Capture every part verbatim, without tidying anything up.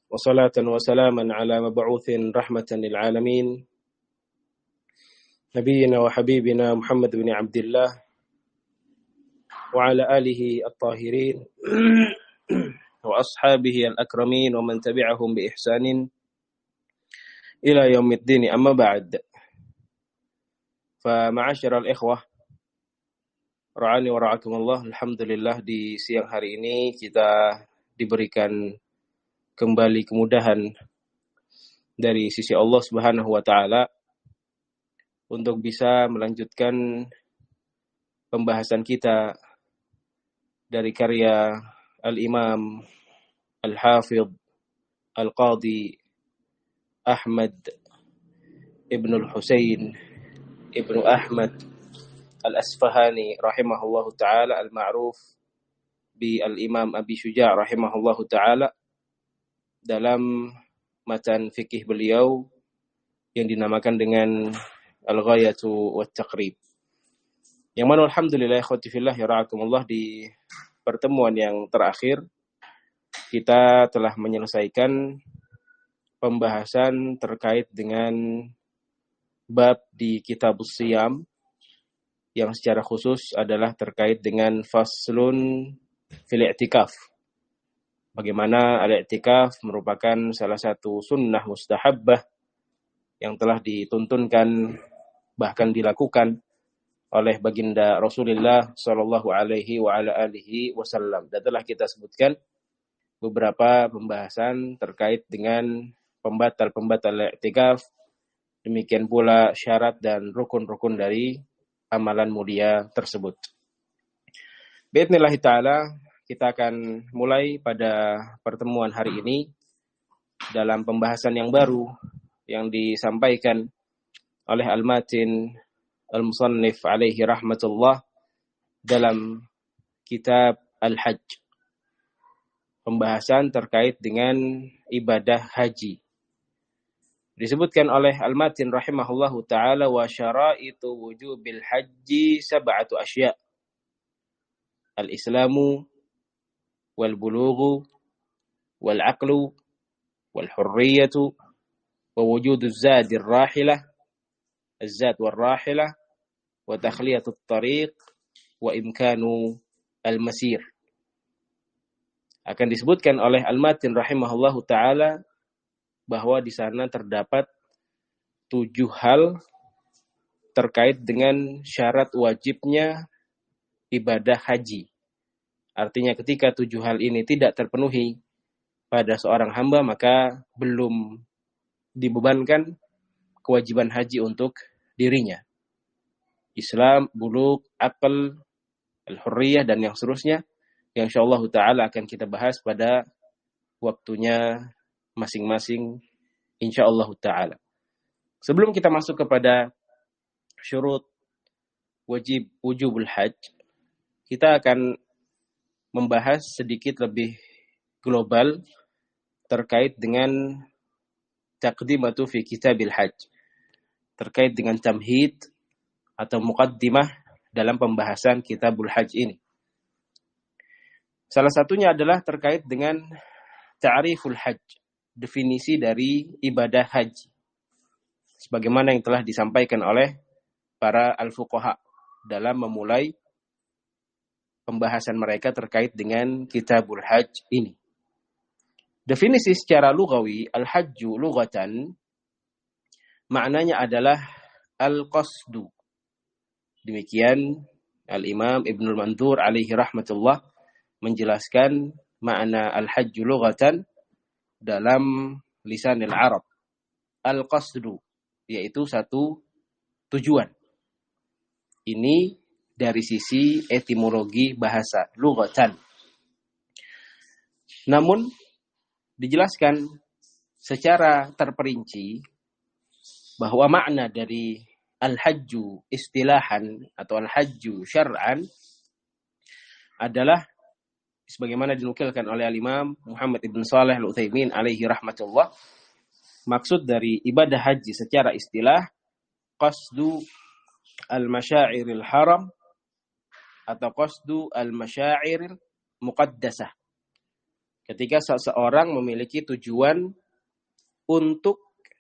وصلاة وسلاما على مبعوث رحمة للعالمين نبينا وحبيبنا محمد بن عبد الله وعلى آله الطاهرين وأصحابه الأكرمين ومن تبعهم بإحسان إلى يوم الدين. أما بعد، فمعاشر الإخوة ra'ani wa ra'akumullah, alhamdulillah di siang hari ini kita diberikan kembali kemudahan dari sisi Allah Subhanahu wa taala untuk bisa melanjutkan pembahasan kita dari karya Al-Imam Al-Hafidh Al-Qadhi Ahmad Ibn Al-Husain Ibn Ahmad Al-Asfahani rahimahullahu ta'ala, al-ma'ruf bi al-Imam Abi Syuja' rahimahullahu ta'ala, dalam matan fikih beliau yang dinamakan dengan Al-Ghayatu wat-Taqrib. Yang mana alhamdulillah ikhwati fillah ya ra'akumullah, di pertemuan yang terakhir kita telah menyelesaikan pembahasan terkait dengan bab di Kitabus Shiyam, yang secara khusus adalah terkait dengan faslun fil i'tikaf. Bagaimana al-i'tikaf merupakan salah satu sunnah mustahabbah yang telah dituntunkan bahkan dilakukan oleh baginda Rasulullah sallallahu alaihi wa ala alihi wasallam. Dan telah kita sebutkan beberapa pembahasan terkait dengan pembatal-pembatal i'tikaf, demikian pula syarat dan rukun-rukun dari amalan mulia tersebut. Bi'idznillah ta'ala, kita akan mulai pada pertemuan hari ini dalam pembahasan yang baru yang disampaikan oleh Al-Matin Al-Musannif alaihi rahmatullah dalam kitab Al-Hajj. Pembahasan terkait dengan ibadah haji. Disebutkan oleh Al-Matin rahimahullahu ta'ala, wa syara'itu wujubil haji sab'atu asya' al-islamu wal bulughu wal aqlu wal hurriyatu wa wujuduz zadir rahilah az-zad wal rahilah wa takhliyatut tariq wa imkanu al-masir. Akan disebutkan oleh Al-Matin rahimahullahu ta'ala bahwa di sana terdapat tujuh hal terkait dengan syarat wajibnya ibadah haji. Artinya ketika tujuh hal ini tidak terpenuhi pada seorang hamba, maka belum dibebankan kewajiban haji untuk dirinya. Islam, bulugh, aql, al-hurriyah, dan yang seterusnya, yang insyaallah ta'ala akan kita bahas pada waktunya masing-masing insyaallah ta'ala. Sebelum kita masuk kepada syurut wajib wujubul hajj, kita akan membahas sedikit lebih global terkait dengan taqdimatu fi kitabil hajj, terkait dengan tamhid atau muqaddimah dalam pembahasan kitabul hajj ini. Salah satunya adalah terkait dengan ta'riful hajj, definisi dari ibadah haji, sebagaimana yang telah disampaikan oleh para al-fuqaha dalam memulai pembahasan mereka terkait dengan kitabul hajj ini. Definisi secara lughawi, al-hajju lughatan maknanya adalah al-qasdu. Demikian Al-Imam Ibnul Mandur alaihi rahmatullah menjelaskan makna al-hajju lughatan dalam lisanil Arab. Al-qasdu, yaitu satu tujuan. Ini dari sisi etimologi bahasa, lughatan. Namun dijelaskan secara terperinci bahwa makna dari al-hajju istilahan atau al-hajju syar'an adalah sebagaimana dinukilkan oleh Al-Imam Muhammad ibn Shalih Al-Utsaimin alaihi rahmatullah. Maksud dari ibadah haji secara istilah qasdu al-masyairil haram atau qasdu al-masyairil muqaddasah. Ketika seseorang memiliki tujuan untuk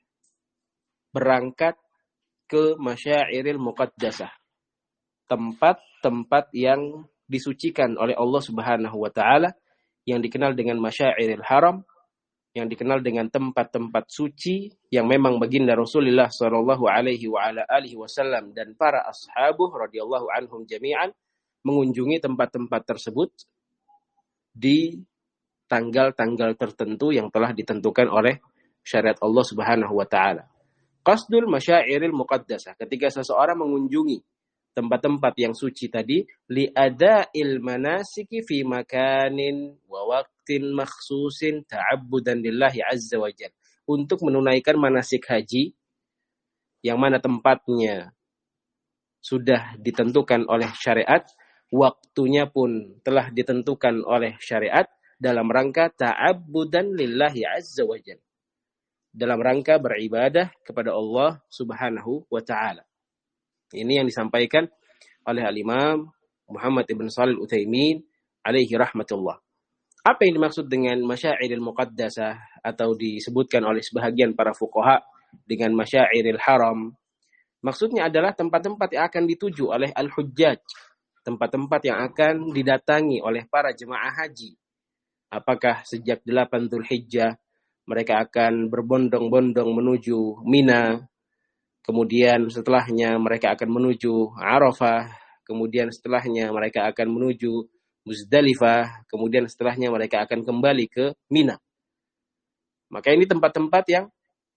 berangkat ke masyairil muqaddasah, tempat-tempat yang disucikan oleh Allah Subhanahu wa taala, yang dikenal dengan masyairil haram, yang dikenal dengan tempat-tempat suci yang memang baginda Rasulullah sallallahu alaihi wa ala alihi wasallam dan para ashabuh radhiyallahu anhum jami'an mengunjungi tempat-tempat tersebut di tanggal-tanggal tertentu yang telah ditentukan oleh syariat Allah Subhanahu wa taala. Qasdul masyairil muqaddasah, ketika seseorang mengunjungi tempat-tempat yang suci tadi, li ada'il manasiki fi makanin wa waqtin makhsusin ta'abbudan lillahi azza wa jalla, untuk menunaikan manasik haji yang mana tempatnya sudah ditentukan oleh syariat, waktunya pun telah ditentukan oleh syariat, dalam rangka ta'abbudan lillahi azza wa jalla, dalam rangka beribadah kepada Allah Subhanahu wa taala. Ini yang disampaikan oleh Al-Imam Muhammad ibn Shalih Al-Utsaimin alaihi rahmatullah. Apa yang dimaksud dengan masyairil muqaddasah atau disebutkan oleh sebahagian para fuqaha dengan masyairil haram? Maksudnya adalah tempat-tempat yang akan dituju oleh al-hujjaj, tempat-tempat yang akan didatangi oleh para jemaah haji. Apakah sejak delapan Dzulhijjah mereka akan berbondong-bondong menuju Mina, kemudian setelahnya mereka akan menuju Arafah, kemudian setelahnya mereka akan menuju Muzdalifah, kemudian setelahnya mereka akan kembali ke Mina. Maka ini tempat-tempat yang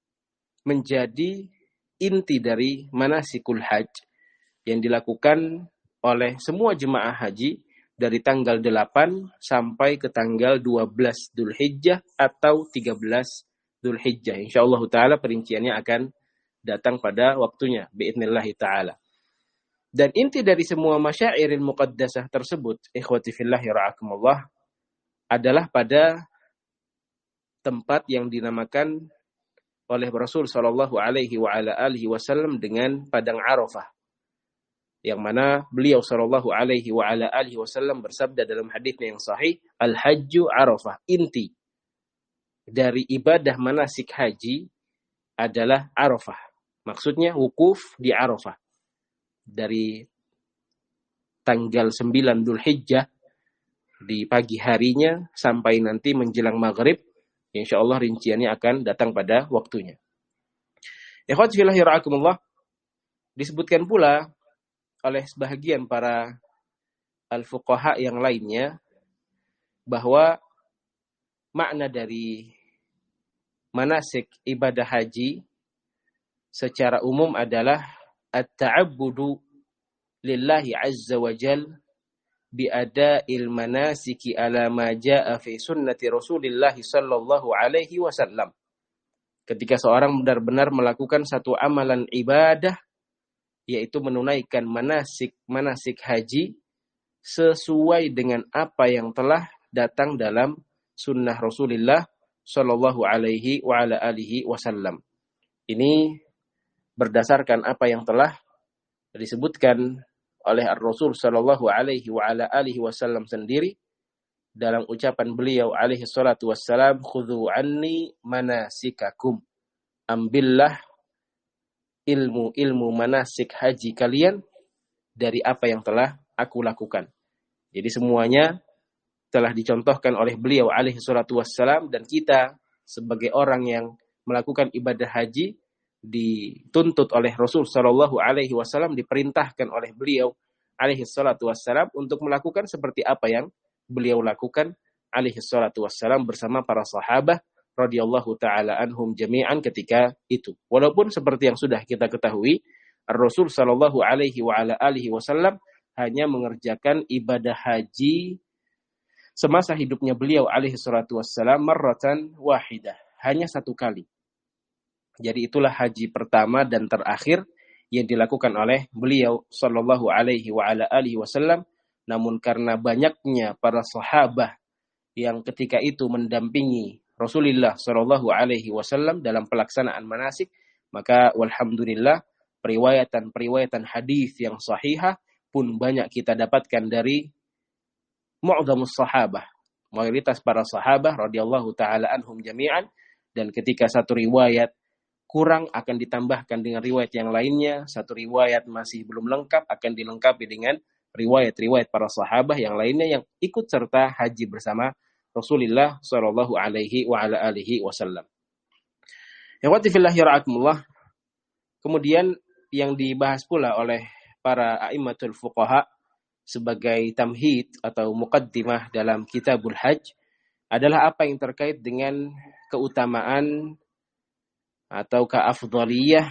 menjadi inti dari manasikul hajj yang dilakukan oleh semua jemaah haji dari tanggal delapan sampai ke tanggal dua belas Dzulhijjah atau tiga belas Dzulhijjah. Insyaallah taala perinciannya akan datang pada waktunya biidznillah taala. Dan inti dari semua masyairil muqaddasah tersebut, ikhwati fillah ra'akumullah, adalah pada tempat yang dinamakan oleh Rasul sallallahu alaihi wa ala alihi wasallam dengan padang Arafah, yang mana beliau sallallahu alaihi wa ala alihi wasallam bersabda dalam hadisnya yang sahih, al-hajju Arafah, inti dari ibadah manasik haji adalah Arafah. Maksudnya wukuf di Arafah dari tanggal sembilan Dzulhijjah di pagi harinya sampai nanti menjelang maghrib. Insyaallah rinciannya akan datang pada waktunya. Ikhwati fillah ra'akumullah, disebutkan pula oleh sebahagian para al-fuqaha yang lainnya bahwa makna dari manasik ibadah haji secara umum adalah at-ta'abbudu lillahi azza wa jal biada'il manasiki ala ma ja'a fi sunnati Rasulillah sallallahu alaihi wasallam. Ketika seorang benar-benar melakukan satu amalan ibadah, yaitu menunaikan manasik-manasik haji sesuai dengan apa yang telah datang dalam sunnah Rasulullah sallallahu alaihi wa ala alihi wasallam. Ini berdasarkan apa yang telah disebutkan oleh Ar-Rasul sallallahu alaihi wa ala alihi wasallam sendiri dalam ucapan beliau alaihi salatu wassalam, khudhu anni manasikakum, ambillah ilmu-ilmu manasik haji kalian dari apa yang telah aku lakukan. Jadi semuanya telah dicontohkan oleh beliau alaihi salatu wassalam, dan kita sebagai orang yang melakukan ibadah haji dituntut oleh Rasul sallallahu alaihi wasallam, diperintahkan oleh beliau alaihi salatu wassalam untuk melakukan seperti apa yang beliau lakukan alaihi salatu wassalam bersama para sahabat radhiyallahu taala anhum jami'an ketika itu. Walaupun seperti yang sudah kita ketahui, Rasul sallallahu alaihi wa ala alihi wasallam hanya mengerjakan ibadah haji semasa hidupnya beliau alaihi salatu wassalam marratan wahidah, hanya satu kali. Jadi itulah haji pertama dan terakhir yang dilakukan oleh beliau sallallahu alaihi wa ala alihi wasallam. Namun karena banyaknya para sahabat yang ketika itu mendampingi Rasulullah sallallahu alaihi wasallam dalam pelaksanaan manasik, maka walhamdulillah periwayatan-periwayatan hadis yang sahihah pun banyak kita dapatkan dari mu'dhamus sahabah, mayoritas para sahabat radhiyallahu taala anhum jami'an, dan ketika satu riwayat kurang akan ditambahkan dengan riwayat yang lainnya, satu riwayat masih belum lengkap akan dilengkapi dengan riwayat-riwayat para sahabat yang lainnya yang ikut serta haji bersama Rasulullah sallallahu alaihi wa ala alihi wasallam. Ikhwati fillah yara'akumullah. Kemudian yang dibahas pula oleh para a'immatul fuqaha sebagai tamhid atau muqaddimah dalam kitabul hajj adalah apa yang terkait dengan keutamaan atau keafdhaliyah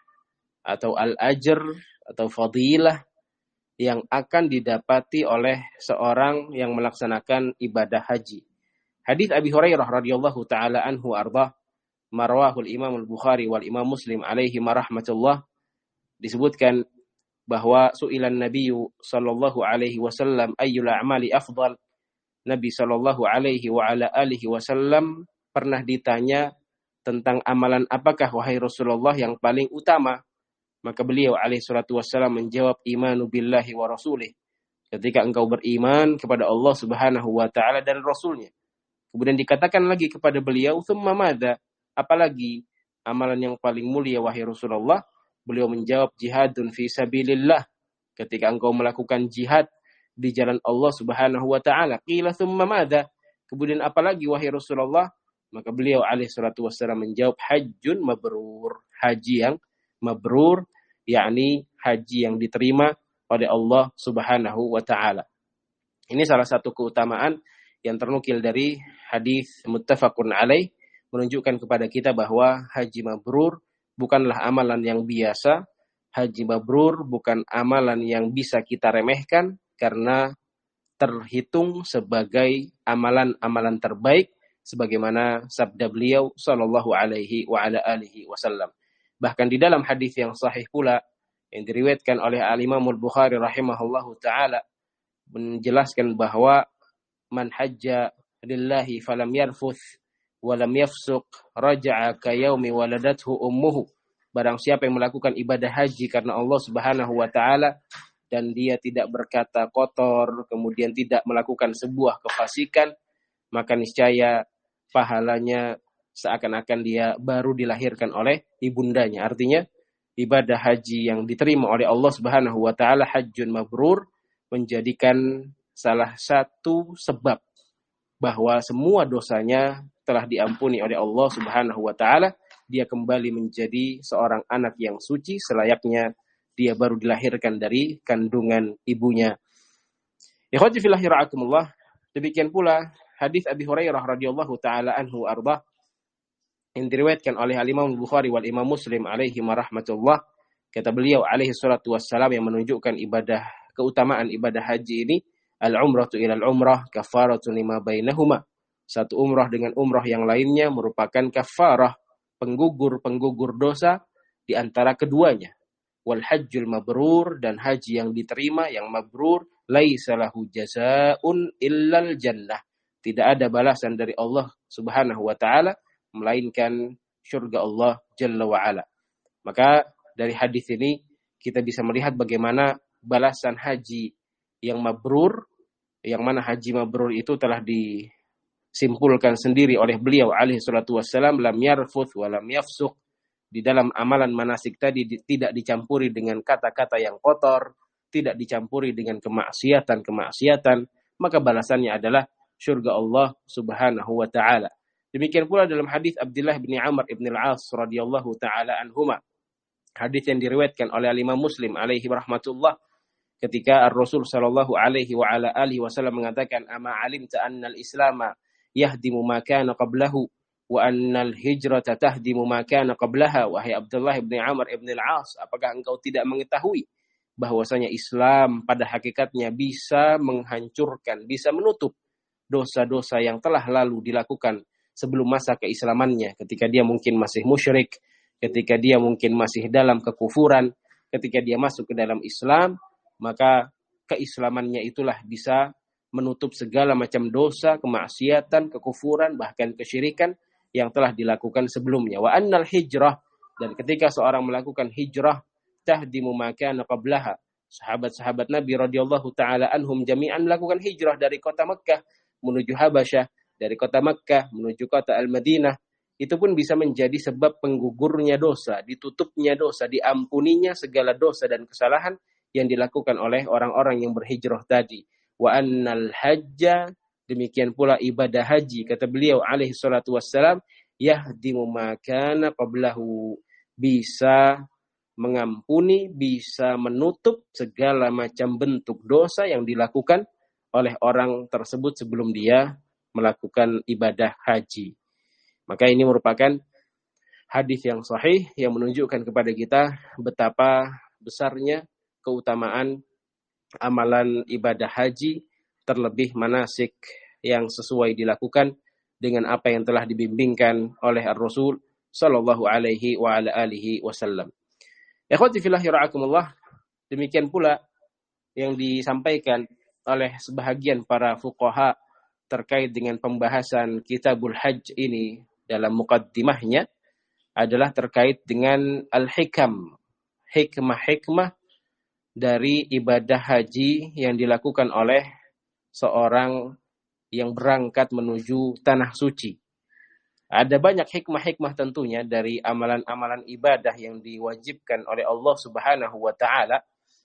atau al-ajr atau fadilah yang akan didapati oleh seorang yang melaksanakan ibadah haji. Hadis Abi Hurairah radhiyallahu taala anhu arda marwahul Imam al-Bukhari wal Imam Muslim alaihi marahmatullah, disebutkan bahwa su'ilan Nabiyyu sallallahu alaihi wasallam ayyul a'mali afdal. Nabi sallallahu alaihi wa ala alihi wasallam pernah ditanya tentang amalan apakah wahai Rasulullah yang paling utama. Maka beliau alaihi salatu wasallam menjawab, imanu billahi wa rasulih. Ketika engkau beriman kepada Allah Subhanahu wa taala dan Rasulnya. Kemudian dikatakan lagi kepada beliau, thumma madza? Apalagi amalan yang paling mulia wahai Rasulullah? Beliau menjawab, jihadun fi sabilillah. Ketika engkau melakukan jihad di jalan Allah Subhanahu wa taala. Qila thumma madza? Kemudian apalagi wahai Rasulullah? Maka beliau alaihi salatu wassalam menjawab, hajjun mabrur. Haji yang mabrur, yakni haji yang diterima oleh Allah Subhanahu wa taala. Ini salah satu keutamaan yang ternukil dari hadis muttafaqun alaih, menunjukkan kepada kita bahwa haji mabrur bukanlah amalan yang biasa. Haji mabrur bukan amalan yang bisa kita remehkan, karena terhitung sebagai amalan-amalan terbaik sebagaimana sabda beliau sallallahu alaihi wa ala alihi wasallam. Bahkan di dalam hadis yang sahih pula yang diriwayatkan oleh Al-Imam Al-Bukhari rahimahullahu taala menjelaskan bahwa man hajja lillahi falam yarfuth wa lam yafsuq raja'a ka yaumi waladathu ummuhu. Barang siapa yang melakukan ibadah haji karena Allah Subhanahu wa taala dan dia tidak berkata kotor, kemudian tidak melakukan sebuah kefasikan, maka niscaya pahalanya seakan-akan dia baru dilahirkan oleh ibundanya. Artinya ibadah haji yang diterima oleh Allah Subhanahu wa taala, hajjun mabrur, menjadikan salah satu sebab bahwa semua dosanya telah diampuni oleh Allah Subhanahu wa taala. Dia kembali menjadi seorang anak yang suci selayaknya dia baru dilahirkan dari kandungan ibunya. Ikhwati fillah yara'akumullah. Demikian pula hadis Abi Hurairah radhiyallahu taala anhu arda yang diriwayatkan oleh Al-Imam Bukhari wal Imam Muslim alaihi marahmatullah. Kata beliau alaihi salatu wassalam yang menunjukkan ibadah keutamaan ibadah haji ini, al-umratu ila al-umrah kafaratun lima bainahuma. Satu umrah dengan umrah yang lainnya merupakan kafarah, penggugur-penggugur dosa di antara keduanya. Wal hajjul mabrur, dan haji yang diterima yang mabrur, laisa lahu jazaa'un illal jannah. Tidak ada balasan dari Allah Subhanahu wa taala melainkan surga Allah Jalla wa ala. Maka dari hadis ini kita bisa melihat bagaimana balasan haji yang mabrur, yang mana haji mabrur itu telah disimpulkan sendiri oleh beliau alaihi salatu wassalam, lam yarfuth wa lam yafsuq. Di dalam amalan manasik tadi tidak dicampuri dengan kata-kata yang kotor, tidak dicampuri dengan kemaksiatan-kemaksiatan, maka balasannya adalah surga Allah Subhanahu wa taala. Demikian pula dalam hadis Abdullah bin Amr bin Al-As radhiyallahu taala anhuma. Hadis yang diriwayatkan oleh Imam Muslim alaihi rahmatullah, ketika Ar-Rasul sallallahu alaihi wa ala alihi wasallam mengatakan, ama alimta annal islama yahdimu ma kana qablahu wa annal hijrata tahdimu ma kana qablaha. Wahai Abdullah bin Amr bin Al-As, apakah engkau tidak mengetahui bahwasanya Islam pada hakikatnya bisa menghancurkan, bisa menutup dosa-dosa yang telah lalu dilakukan sebelum masa keislamannya, ketika dia mungkin masih musyrik, ketika dia mungkin masih dalam kekufuran. Ketika dia masuk ke dalam Islam, maka keislamannya itulah bisa menutup segala macam dosa, kemaksiatan, kekufuran, bahkan kesyirikan yang telah dilakukan sebelumnya. Wa annal hijrah, dan ketika seorang melakukan hijrah, tahdimu ma kana qablaha. Sahabat-sahabat Nabi radhiyallahu taala anhum jami'an melakukan hijrah dari kota Mekkah menuju Habasyah, dari kota Makkah menuju kota Al-Madinah, itu pun bisa menjadi sebab penggugurnya dosa, ditutupnya dosa, diampuninya segala dosa dan kesalahan yang dilakukan oleh orang-orang yang berhijrah tadi. Wa annal hajja, demikian pula ibadah haji, kata beliau alaihi salatu wassalam, yahdimu ma kana qablahu, bisa mengampuni, bisa menutup segala macam bentuk dosa yang dilakukan oleh orang tersebut sebelum dia melakukan ibadah haji. Maka ini merupakan hadis yang sahih yang menunjukkan kepada kita betapa besarnya keutamaan amalan ibadah haji, terlebih manasik yang sesuai dilakukan dengan apa yang telah dibimbingkan oleh Ar-Rasul sallallahu alaihi wa ala alihi wasallam. Ikhwati fillah yara'akumullah, demikian pula yang disampaikan oleh sebahagian para fuqaha terkait dengan pembahasan Kitabul Hajj ini dalam muqaddimahnya adalah terkait dengan al-hikam, hikmah-hikmah dari ibadah haji yang dilakukan oleh seorang yang berangkat menuju tanah suci. Ada banyak hikmah-hikmah tentunya dari amalan-amalan ibadah yang diwajibkan oleh Allah Subhanahu wa taala.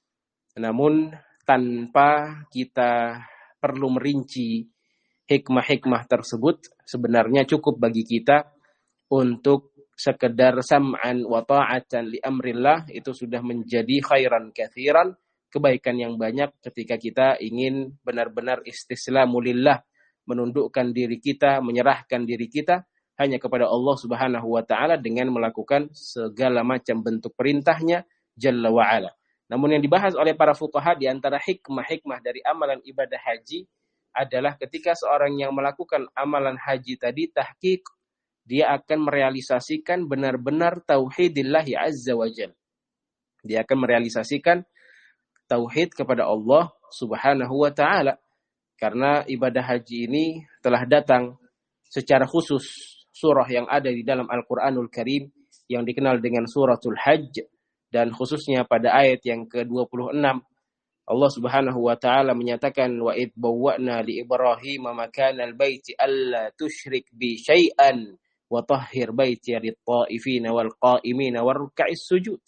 Namun tanpa kita perlu merinci hikmah-hikmah tersebut, sebenarnya cukup bagi kita untuk sekedar sam'an wa ta'atan li amrillah, itu sudah menjadi khairan katsiran, kebaikan yang banyak ketika kita ingin benar-benar istislamu lillah, menundukkan diri kita, menyerahkan diri kita hanya kepada Allah Subhanahu wa taala dengan melakukan segala macam bentuk perintahnya jalla wa ala. Namun yang dibahas oleh para fuqaha di antara hikmah-hikmah dari amalan ibadah haji adalah ketika seorang yang melakukan amalan haji tadi tahqiq, dia akan merealisasikan benar-benar tauhidillahi azza wa jalla. Dia akan merealisasikan tauhid kepada Allah Subhanahu wa taala. Karena ibadah haji ini telah datang secara khusus surah yang ada di dalam Al-Qur'anul Karim yang dikenal dengan suratul Hajj, dan khususnya pada ayat yang ke dua puluh enam Allah Subhanahu wa taala menyatakan wa id bawwa'na li Ibrahim makanal baiti alla tusyrik bi syai'an wa tahhir baiti lit-ta'ifina wal qa'imina war ruk'is sujud.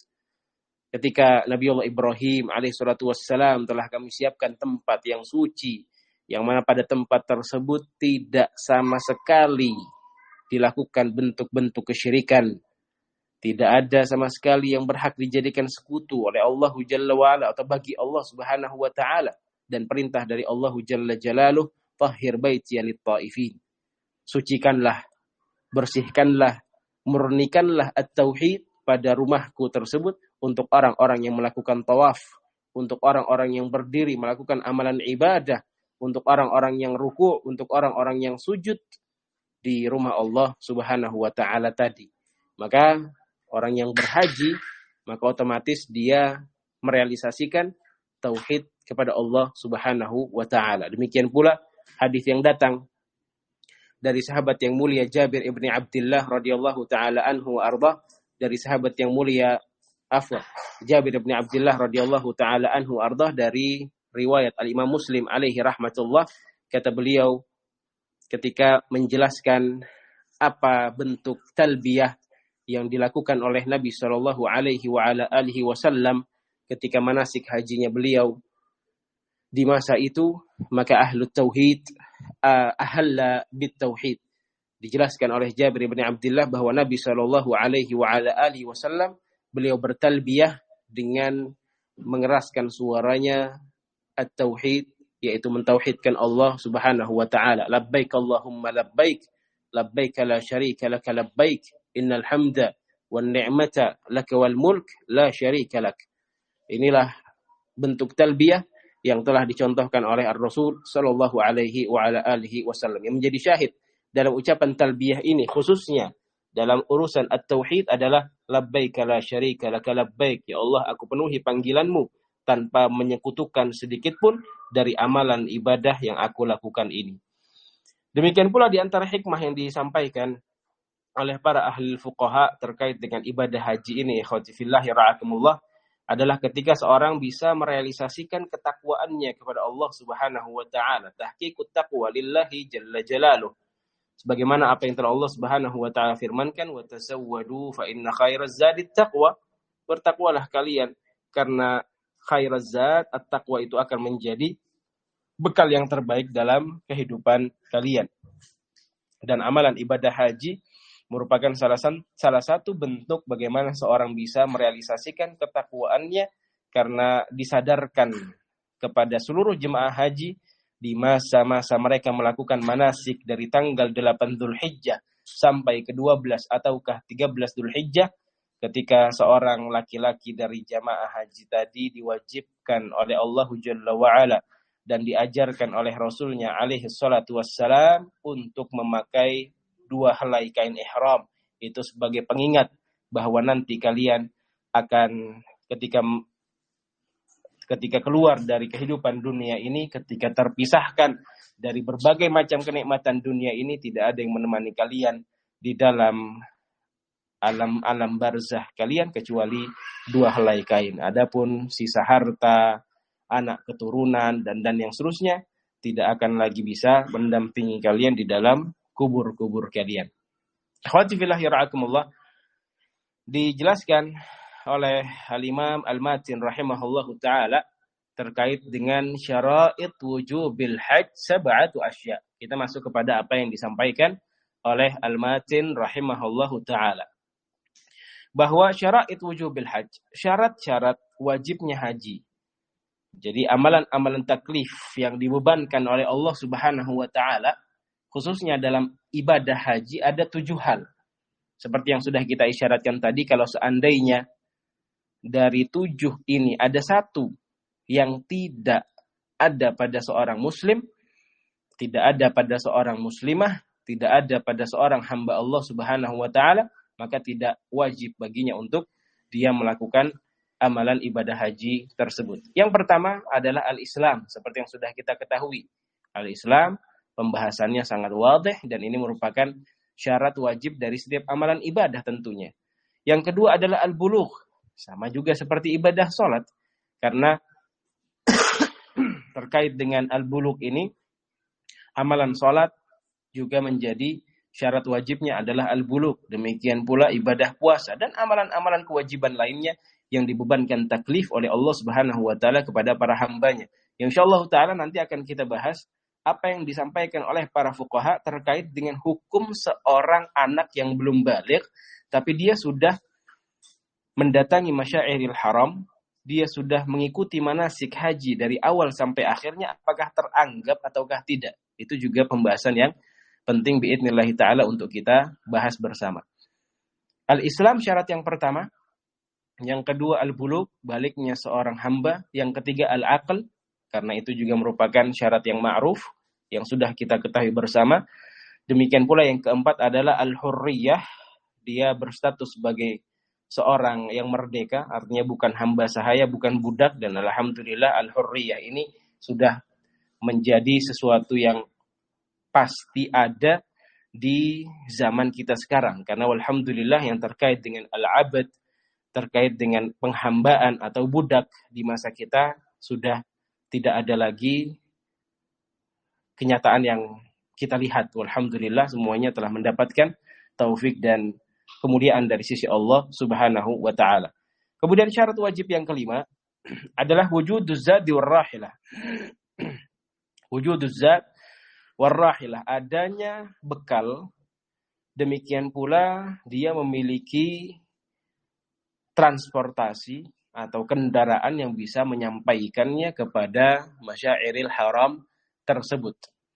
Ketika Nabi Allah Ibrahim alaihi salatu wassalam telah kami siapkan tempat yang suci, yang mana pada tempat tersebut tidak sama sekali dilakukan bentuk-bentuk kesyirikan. Tidak ada sama sekali yang berhak dijadikan sekutu oleh Allah Jalla wa'ala atau bagi Allah Subhanahu wa ta'ala. Dan perintah dari Allah Jalla Jalaluh, tahhir baiti lit-ta'ifin. Sucikanlah, bersihkanlah, murnikanlah at-tauhid pada rumahku tersebut untuk orang-orang yang melakukan tawaf, untuk orang-orang yang berdiri melakukan amalan ibadah, untuk orang-orang yang ruku', untuk orang-orang yang sujud di rumah Allah Subhanahu wa ta'ala tadi. Maka orang yang berhaji, maka otomatis dia merealisasikan tauhid kepada Allah Subhanahu wa taala. Demikian pula hadis yang datang dari sahabat yang mulia Jabir ibni Abdullah radhiyallahu taala anhu wa ardah, dari sahabat yang mulia afwan Jabir ibni Abdullah radhiyallahu taala anhu wa ardah, dari riwayat Al-Imam Muslim alaihi rahmatullah, kata beliau ketika menjelaskan apa bentuk talbiyah yang dilakukan oleh Nabi sallallahu alaihi wa ala alihi wasallam ketika manasik hajinya beliau di masa itu, maka ahlu tauhid uh, ahalla bit tauhid. Dijelaskan oleh Jabir bin Abdullah bahwa Nabi sallallahu alaihi wa ala alihi wasallam beliau bertalbiyah dengan mengeraskan suaranya at-tauhid, yaitu mentauhidkan Allah Subhanahu wa taala. Labbaik Allahumma labbaik, labbaik la syarika laka labbaik, innal hamda wan ni'mata laka wal mulk la syarika lak. Inilah bentuk talbiyah yang telah dicontohkan oleh Ar-Rasul sallallahu alaihi wa ala alihi wasallam. Yang menjadi syahid dalam ucapan talbiyah ini khususnya dalam urusan at-tauhid adalah labbaik la syarika laka labbaik, ya Allah aku penuhi panggilanmu tanpa menyekutukan sedikit pun dari amalan ibadah yang aku lakukan ini. Demikian pula di antara hikmah yang disampaikan oleh para ahli fuqaha terkait dengan ibadah haji ini, ikhwati fillah ra'akumullah, adalah ketika seorang bisa merealisasikan ketakwaannya kepada Allah Subhanahu wa taala. Tahqiqut taqwa lillahi jalla jalaluh. Sebagaimana apa yang telah Allah Subhanahu wa taala firmankan, wa tasawwadu fa inna khairaz zadit taqwa. Bertakwalah kalian karena khairaz zad at-taqwa itu akan menjadi bekal yang terbaik dalam kehidupan kalian. Dan amalan ibadah haji merupakan salah, salah satu bentuk bagaimana seorang bisa merealisasikan ketakwaannya karena disadarkan kepada seluruh jemaah haji di masa-masa mereka melakukan manasik dari tanggal delapan Dzulhijjah sampai ke dua belas ataukah tiga belas Dzulhijjah, ketika seorang laki-laki dari jamaah haji tadi diwajibkan oleh Allah Jalla wa'ala dan diajarkan oleh Rasulnya alaihi salatu wassalam untuk memakai dua helai kain ihram, itu sebagai pengingat bahwa nanti kalian akan ketika ketika keluar dari kehidupan dunia ini, ketika terpisahkan dari berbagai macam kenikmatan dunia ini, tidak ada yang menemani kalian di dalam alam-alam barzah kalian kecuali dua helai kain. Adapun sisa harta, anak keturunan dan dan yang seterusnya tidak akan lagi bisa mendampingi kalian di dalam kubur-kubur kalian. Akhwati fillah yara'akumullah, dijelaskan oleh Al-Imam Al-Matin rahimahullahu ta'ala terkait dengan syara'it wujubil hajj sab'atu asya. Kita masuk kepada apa yang disampaikan oleh Al-Matin rahimahullahu ta'ala. Bahwa syara'it wujubil hajj, syarat-syarat wajibnya haji. Jadi amalan-amalan taklif yang dibebankan oleh Allah Subhanahu wa ta'ala khususnya dalam ibadah haji ada tujuh hal. Seperti yang sudah kita isyaratkan tadi, kalau seandainya dari tujuh ini ada satu yang tidak ada pada seorang muslim, tidak ada pada seorang muslimah, tidak ada pada seorang hamba Allah Subhanahu wa ta'ala, maka tidak wajib baginya untuk dia melakukan amalan ibadah haji tersebut. Yang pertama adalah al-Islam, seperti yang sudah kita ketahui. Al-Islam pembahasannya sangat wadih dan ini merupakan syarat wajib dari setiap amalan ibadah tentunya. Yang kedua adalah al-bulugh, sama juga seperti ibadah sholat. Karena terkait dengan al-bulugh ini, amalan sholat juga menjadi syarat wajibnya adalah al-bulugh. Demikian pula ibadah puasa dan amalan-amalan kewajiban lainnya yang dibebankan taklif oleh Allah Subhanahu wa taala kepada para hambanya. Yang insyaallah taala nanti akan kita bahas apa yang disampaikan oleh para fuqaha terkait dengan hukum seorang anak yang belum baligh tapi dia sudah mendatangi masyairil haram, dia sudah mengikuti manasik haji dari awal sampai akhirnya, apakah teranggap ataukah tidak. Itu juga pembahasan yang penting biidznillah taala untuk kita bahas bersama. Al-Islam syarat yang pertama, yang kedua al-bulugh, baliknya seorang hamba, yang ketiga al-aql, karena itu juga merupakan syarat yang ma'ruf, yang sudah kita ketahui bersama. Demikian pula yang keempat adalah al-hurriyah, dia berstatus sebagai seorang yang merdeka, artinya bukan hamba sahaya, bukan budak, dan alhamdulillah al-hurriyah ini sudah menjadi sesuatu yang pasti ada di zaman kita sekarang. Karena alhamdulillah yang terkait dengan al-abad, terkait dengan penghambaan atau budak di masa kita sudah tidak ada lagi kenyataan yang kita lihat. Alhamdulillah semuanya telah mendapatkan taufik dan kemuliaan dari sisi Allah Subhanahu wa taala. Kemudian syarat wajib yang kelima adalah wujuduz zadi warrahilah. Wujuduz zad warrahilah, adanya bekal, demikian pula dia memiliki transportasi atau kendaraan yang bisa menyampaikannya kepada masyairil haram tersebut.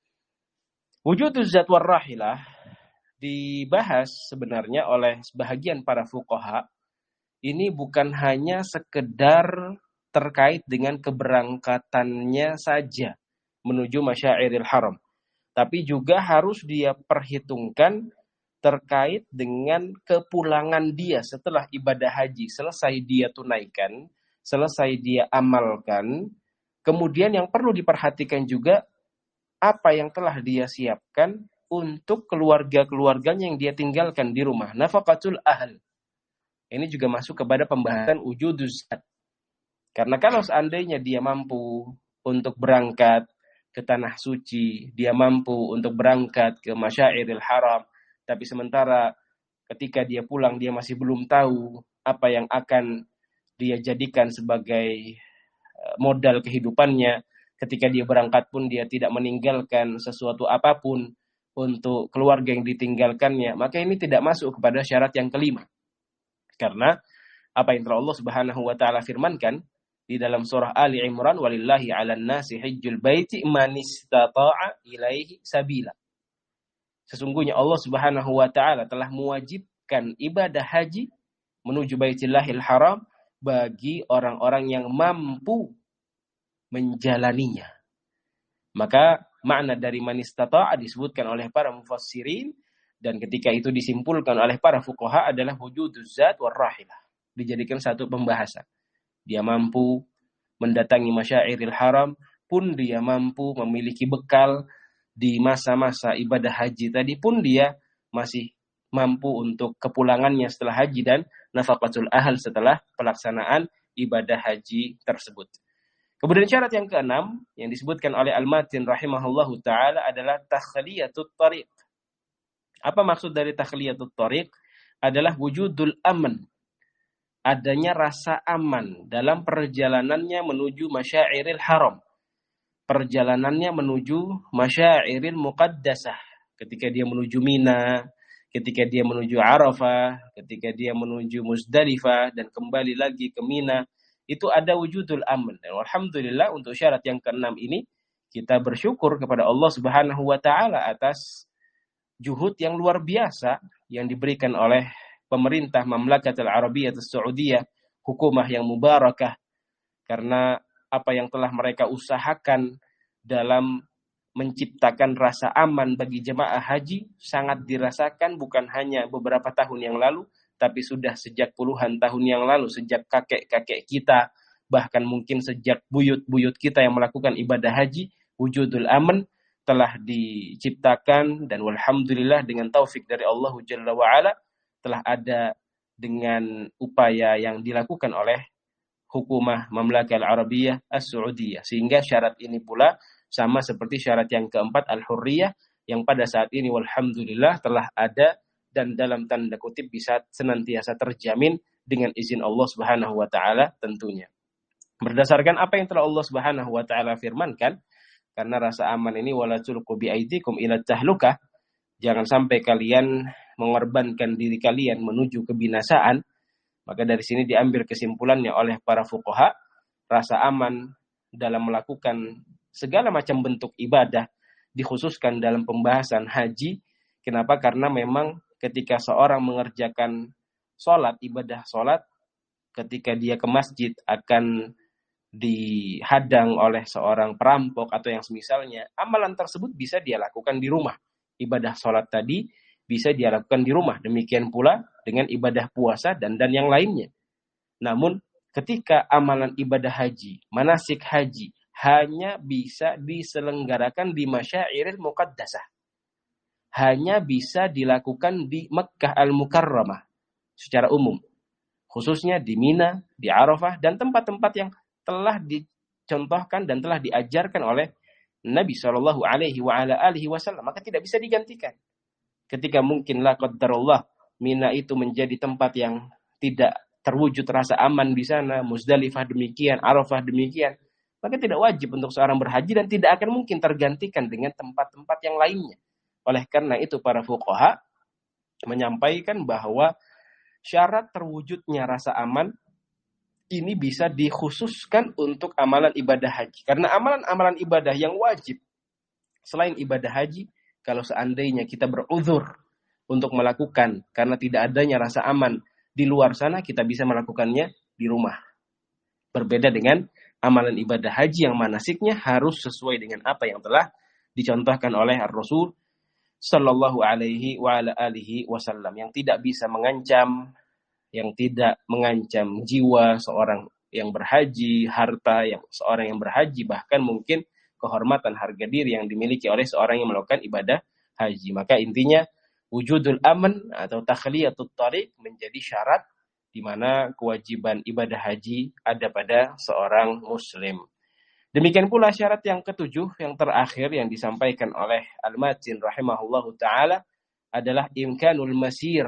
Wujuduz zat warrahilah dibahas sebenarnya oleh sebahagian para fuqaha. Ini bukan hanya sekedar terkait dengan keberangkatannya saja menuju masyairil haram, tapi juga harus dia perhitungkan terkait dengan kepulangan dia setelah ibadah haji selesai dia tunaikan, selesai dia amalkan. Kemudian yang perlu diperhatikan juga apa yang telah dia siapkan untuk keluarga-keluarganya yang dia tinggalkan di rumah. Nafaqatul ahl. Ini juga masuk kepada pembahasan wujuduz zat. Karena kalau seandainya dia mampu untuk berangkat ke tanah suci, dia mampu untuk berangkat ke Masyairil Haram, tapi sementara ketika dia pulang dia masih belum tahu apa yang akan dia jadikan sebagai modal kehidupannya. Ketika dia berangkat pun dia tidak meninggalkan sesuatu apapun untuk keluarga yang ditinggalkannya, maka ini tidak masuk kepada syarat yang kelima. Karena apa yang telah Allah Subhanahu wa taala firmankan di dalam surah Ali Imran, walillahi 'alan nasi hajjul baiti man istata'a ilaihi sabila. Sesungguhnya Allah Subhanahu wa taala telah mewajibkan ibadah haji menuju Baitillahil Haram bagi orang-orang yang mampu menjalaninya. Maka makna dari man istata'a disebutkan oleh para mufassirin, dan ketika itu disimpulkan oleh para fuqaha adalah wujuduz zat war rahilah. Dijadikan satu pembahasan. Dia mampu mendatangi Masyairil Haram, pun dia mampu memiliki bekal di masa-masa ibadah haji tadi, pun dia masih mampu untuk kepulangannya setelah haji dan nafaqatul ahl setelah pelaksanaan ibadah haji tersebut. Kemudian syarat yang keenam yang disebutkan oleh Al-Matin rahimahullahu ta'ala adalah takhliyatut tariq. Apa maksud dari takhliyatut tariq? Adalah wujudul aman, adanya rasa aman dalam perjalanannya menuju Masyairil Haram. Perjalanannya menuju Masyairil Muqaddasah. Ketika dia menuju Mina, ketika dia menuju Arafah, ketika dia menuju Muzdalifah, dan kembali lagi ke Mina, itu ada wujudul aman. Dan alhamdulillah untuk syarat yang keenam ini, kita bersyukur kepada Allah Subhanahu wa ta'ala atas juhud yang luar biasa yang diberikan oleh pemerintah Mamlakatul Arabiyyah As-Saudiyah, hukumah yang mubarakah, karena apa yang telah mereka usahakan dalam menciptakan rasa aman bagi jemaah haji sangat dirasakan bukan hanya beberapa tahun yang lalu, tapi sudah sejak puluhan tahun yang lalu, sejak kakek-kakek kita, bahkan mungkin sejak buyut-buyut kita yang melakukan ibadah haji, wujudul aman telah diciptakan, dan walhamdulillah dengan taufik dari Allah Jalla wa'ala telah ada dengan upaya yang dilakukan oleh hukumah Mamlakatul Arabiyyah As-Saudiyah. Sehingga syarat ini pula sama seperti syarat yang keempat al-hurriyah, yang pada saat ini walhamdulillah telah ada dan dalam tanda kutip bisa senantiasa terjamin dengan izin Allah Subhanahu wa taala tentunya. Berdasarkan apa yang telah Allah Subhanahu wa taala firmankan, karena rasa aman ini wala tulqu bi aidikum ila tahlukah, jangan sampai kalian mengorbankan diri kalian menuju kebinasaan. Maka dari sini diambil kesimpulannya oleh para fuqaha, rasa aman dalam melakukan segala macam bentuk ibadah dikhususkan dalam pembahasan haji. Kenapa? Karena memang ketika seorang mengerjakan sholat, ibadah sholat, ketika dia ke masjid akan dihadang oleh seorang perampok atau yang semisalnya, amalan tersebut bisa dia lakukan di rumah. Ibadah sholat tadi bisa dia lakukan di rumah. Demikian pula dengan ibadah puasa dan dan yang lainnya. Namun ketika amalan ibadah haji, manasik haji, hanya bisa diselenggarakan di Masyairil Muqaddasah. Hanya bisa dilakukan di Mekkah Al-Mukarramah secara umum. Khususnya di Mina, di Arafah, dan tempat-tempat yang telah dicontohkan dan telah diajarkan oleh Nabi shallallahu alaihi wasallam. Maka tidak bisa digantikan. Ketika mungkin la qaddarullah Mina itu menjadi tempat yang tidak terwujud rasa aman di sana, Muzdalifah demikian, Arafah demikian, maka tidak wajib untuk seorang berhaji dan tidak akan mungkin tergantikan dengan tempat-tempat yang lainnya. Oleh karena itu para fuqaha menyampaikan bahwa syarat terwujudnya rasa aman ini bisa dikhususkan untuk amalan ibadah haji. Karena amalan-amalan ibadah yang wajib selain ibadah haji, kalau seandainya kita beruzur untuk melakukan karena tidak adanya rasa aman di luar sana, kita bisa melakukannya di rumah. Berbeda dengan amalan ibadah haji yang manasiknya harus sesuai dengan apa yang telah dicontohkan oleh Ar-Rasul sallallahu alaihi wa ala alihi wasallam, yang tidak bisa mengancam, yang tidak mengancam jiwa seorang yang berhaji, harta yang seorang yang berhaji, bahkan mungkin kehormatan harga diri yang dimiliki oleh seorang yang melakukan ibadah haji. Maka intinya wujudul aman atau takhliyatut tariq menjadi syarat di mana kewajiban ibadah haji ada pada seorang muslim. Demikian pula syarat yang ketujuh, yang terakhir yang disampaikan oleh Al-Matin rahimahullahu ta'ala adalah imkanul masir.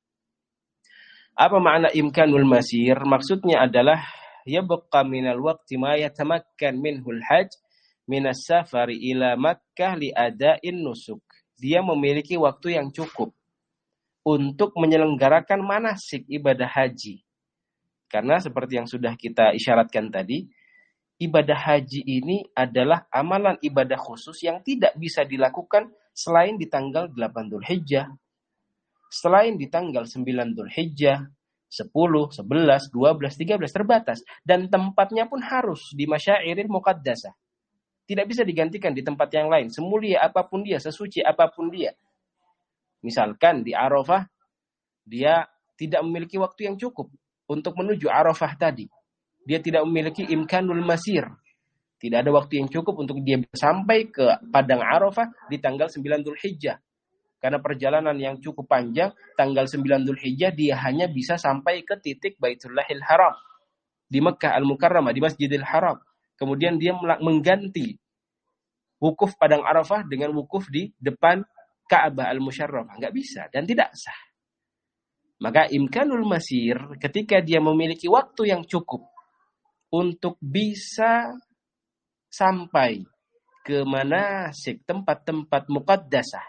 Apa makna imkanul masir? Maksudnya adalah yabqa minal waqti ma yatamakkan minhul hajj minas safari ila Makkah li ada'in nusuk. Dia memiliki waktu yang cukup untuk menyelenggarakan manasik ibadah haji. Karena seperti yang sudah kita isyaratkan tadi, ibadah haji ini adalah amalan ibadah khusus yang tidak bisa dilakukan selain di tanggal delapan Dzulhijjah, selain di tanggal sembilan Dzulhijjah, sepuluh, sebelas, dua belas, tiga belas, terbatas. Dan tempatnya pun harus di Masyairil Muqaddasah. Tidak bisa digantikan di tempat yang lain. Semulia apapun dia, sesuci apapun dia. Misalkan di Arafah, dia tidak memiliki waktu yang cukup untuk menuju Arafah tadi. Dia tidak memiliki imkanul masir. Tidak ada waktu yang cukup untuk dia sampai ke Padang Arafah di tanggal sembilan Dzulhijjah. Karena perjalanan yang cukup panjang, tanggal sembilan Dzulhijjah dia hanya bisa sampai ke titik Baitullahil Haram. Di Mekkah Al-Mukarramah, di Masjidil Haram. Kemudian dia mengganti wukuf Padang Arafah dengan wukuf di depan Ka'bah Al-Musyarrafah. Nggak bisa dan tidak sah. Maka imkanul masir ketika dia memiliki waktu yang cukup untuk bisa sampai ke manasik, tempat-tempat muqaddasah.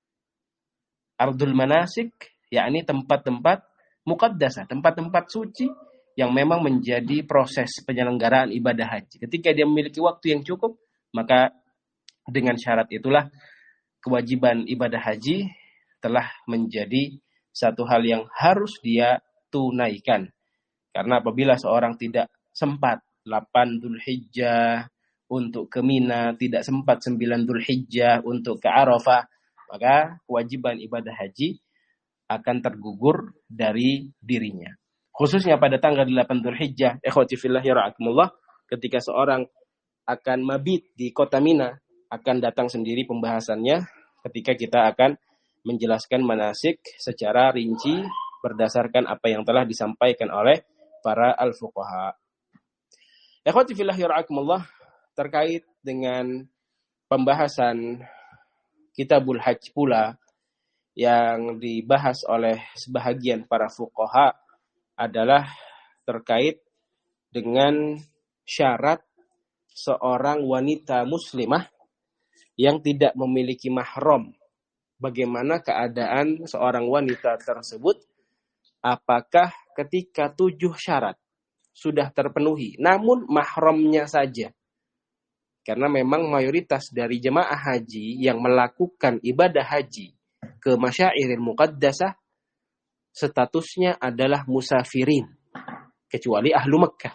Ardul manasik, yakni tempat-tempat muqaddasah, tempat-tempat suci yang memang menjadi proses penyelenggaraan ibadah haji. Ketika dia memiliki waktu yang cukup, maka dengan syarat itulah kewajiban ibadah haji telah menjadi satu hal yang harus dia tunaikan. Karena apabila seorang tidak sempat delapan Dzulhijjah untuk ke Mina, tidak sempat sembilan Dzulhijjah untuk ke Arafah, maka kewajiban ibadah haji akan tergugur dari dirinya. Khususnya pada tanggal delapan Dzulhijjah, ikhwati fillah ya ra'akumullah, ketika seorang akan mabit di kota Mina, akan datang sendiri pembahasannya ketika kita akan menjelaskan manasik secara rinci berdasarkan apa yang telah disampaikan oleh para al-fuqaha. Ikhwati fillah ya ra'akumullah, terkait dengan pembahasan Kitabul Hajj pula yang dibahas oleh sebahagian para fuqaha adalah terkait dengan syarat seorang wanita muslimah yang tidak memiliki mahram. Bagaimana keadaan seorang wanita tersebut? Apakah ketika tujuh syarat sudah terpenuhi, namun mahramnya saja? Karena memang mayoritas dari jemaah haji yang melakukan ibadah haji ke Masyairil Muqaddasah statusnya adalah musafirin, kecuali ahlu Mekkah.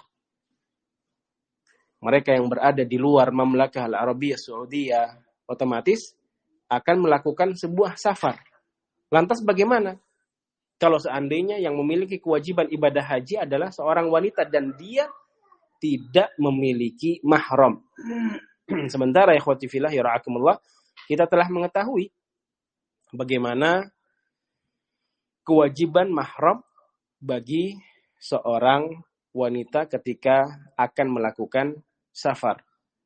Mereka yang berada di luar Mamlakah Al-Arabiyyah Saudiyah otomatis akan melakukan sebuah safar. Lantas bagaimana kalau seandainya yang memiliki kewajiban ibadah haji adalah seorang wanita dan dia tidak memiliki mahram? Sementara ikhwati fillah ya ra'akumullah, kita telah mengetahui bagaimana kewajiban mahram bagi seorang wanita ketika akan melakukan safar.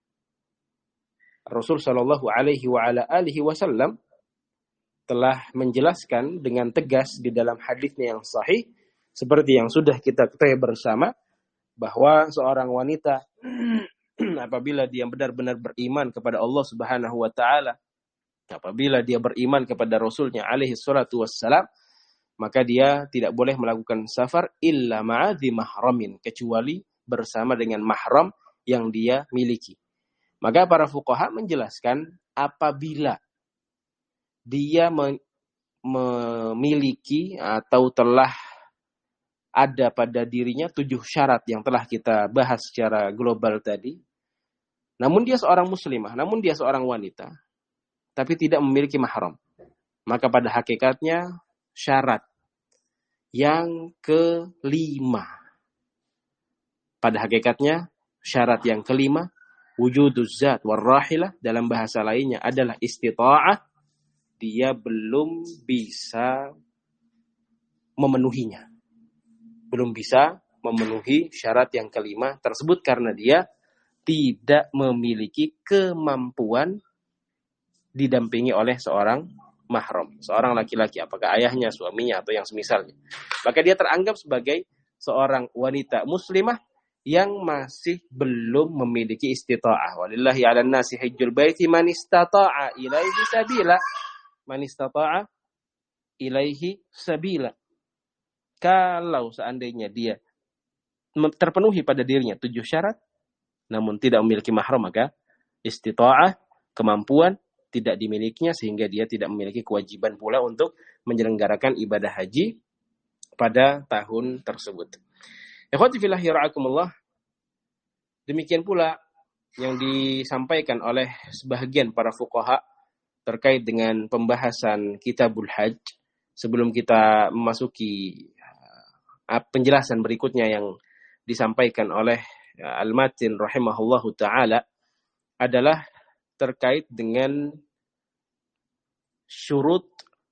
Rasul sallallahu alaihi wa ala alihi wasallam telah menjelaskan dengan tegas di dalam hadisnya yang sahih seperti yang sudah kita ketahui bersama bahwa seorang wanita apabila dia benar-benar beriman kepada Allah Subhanahu wa taala, apabila dia beriman kepada Rasulnya alaihi salatu wassalam, maka dia tidak boleh melakukan safar illa ma'adhi mahramin, kecuali bersama dengan mahram yang dia miliki. Maka para fuqaha menjelaskan apabila dia memiliki atau telah ada pada dirinya tujuh syarat yang telah kita bahas secara global tadi, namun dia seorang muslimah, namun dia seorang wanita, tapi tidak memiliki mahram, maka pada hakikatnya syarat yang kelima, pada hakikatnya syarat yang kelima, wujuduz zat warrahilah, dalam bahasa lainnya adalah istita'ah, dia belum bisa memenuhinya. belum bisa memenuhi syarat yang kelima tersebut karena dia tidak memiliki kemampuan didampingi oleh seorang mahram, seorang laki-laki, apakah ayahnya, suaminya, atau yang semisalnya. Maka dia teranggap sebagai seorang wanita muslimah yang masih belum memiliki istita'ah. Walillahi 'alan nasi hajjul baiti man istata'a ilaihi sabila. Man istata'a ilaihi sabila. Kalau seandainya dia terpenuhi pada dirinya tujuh syarat, namun tidak memiliki mahram, maka istita'ah, kemampuan, tidak dimilikinya sehingga dia tidak memiliki kewajiban pula untuk menyelenggarakan ibadah haji pada tahun tersebut. Ikhwati fillah yara'akumullah. Demikian pula yang disampaikan oleh sebahagian para fuqaha terkait dengan pembahasan Kitabul Hajj. Sebelum kita memasuki penjelasan berikutnya yang disampaikan oleh Al-Matin rahimahullahu ta'ala adalah terkait dengan syurut,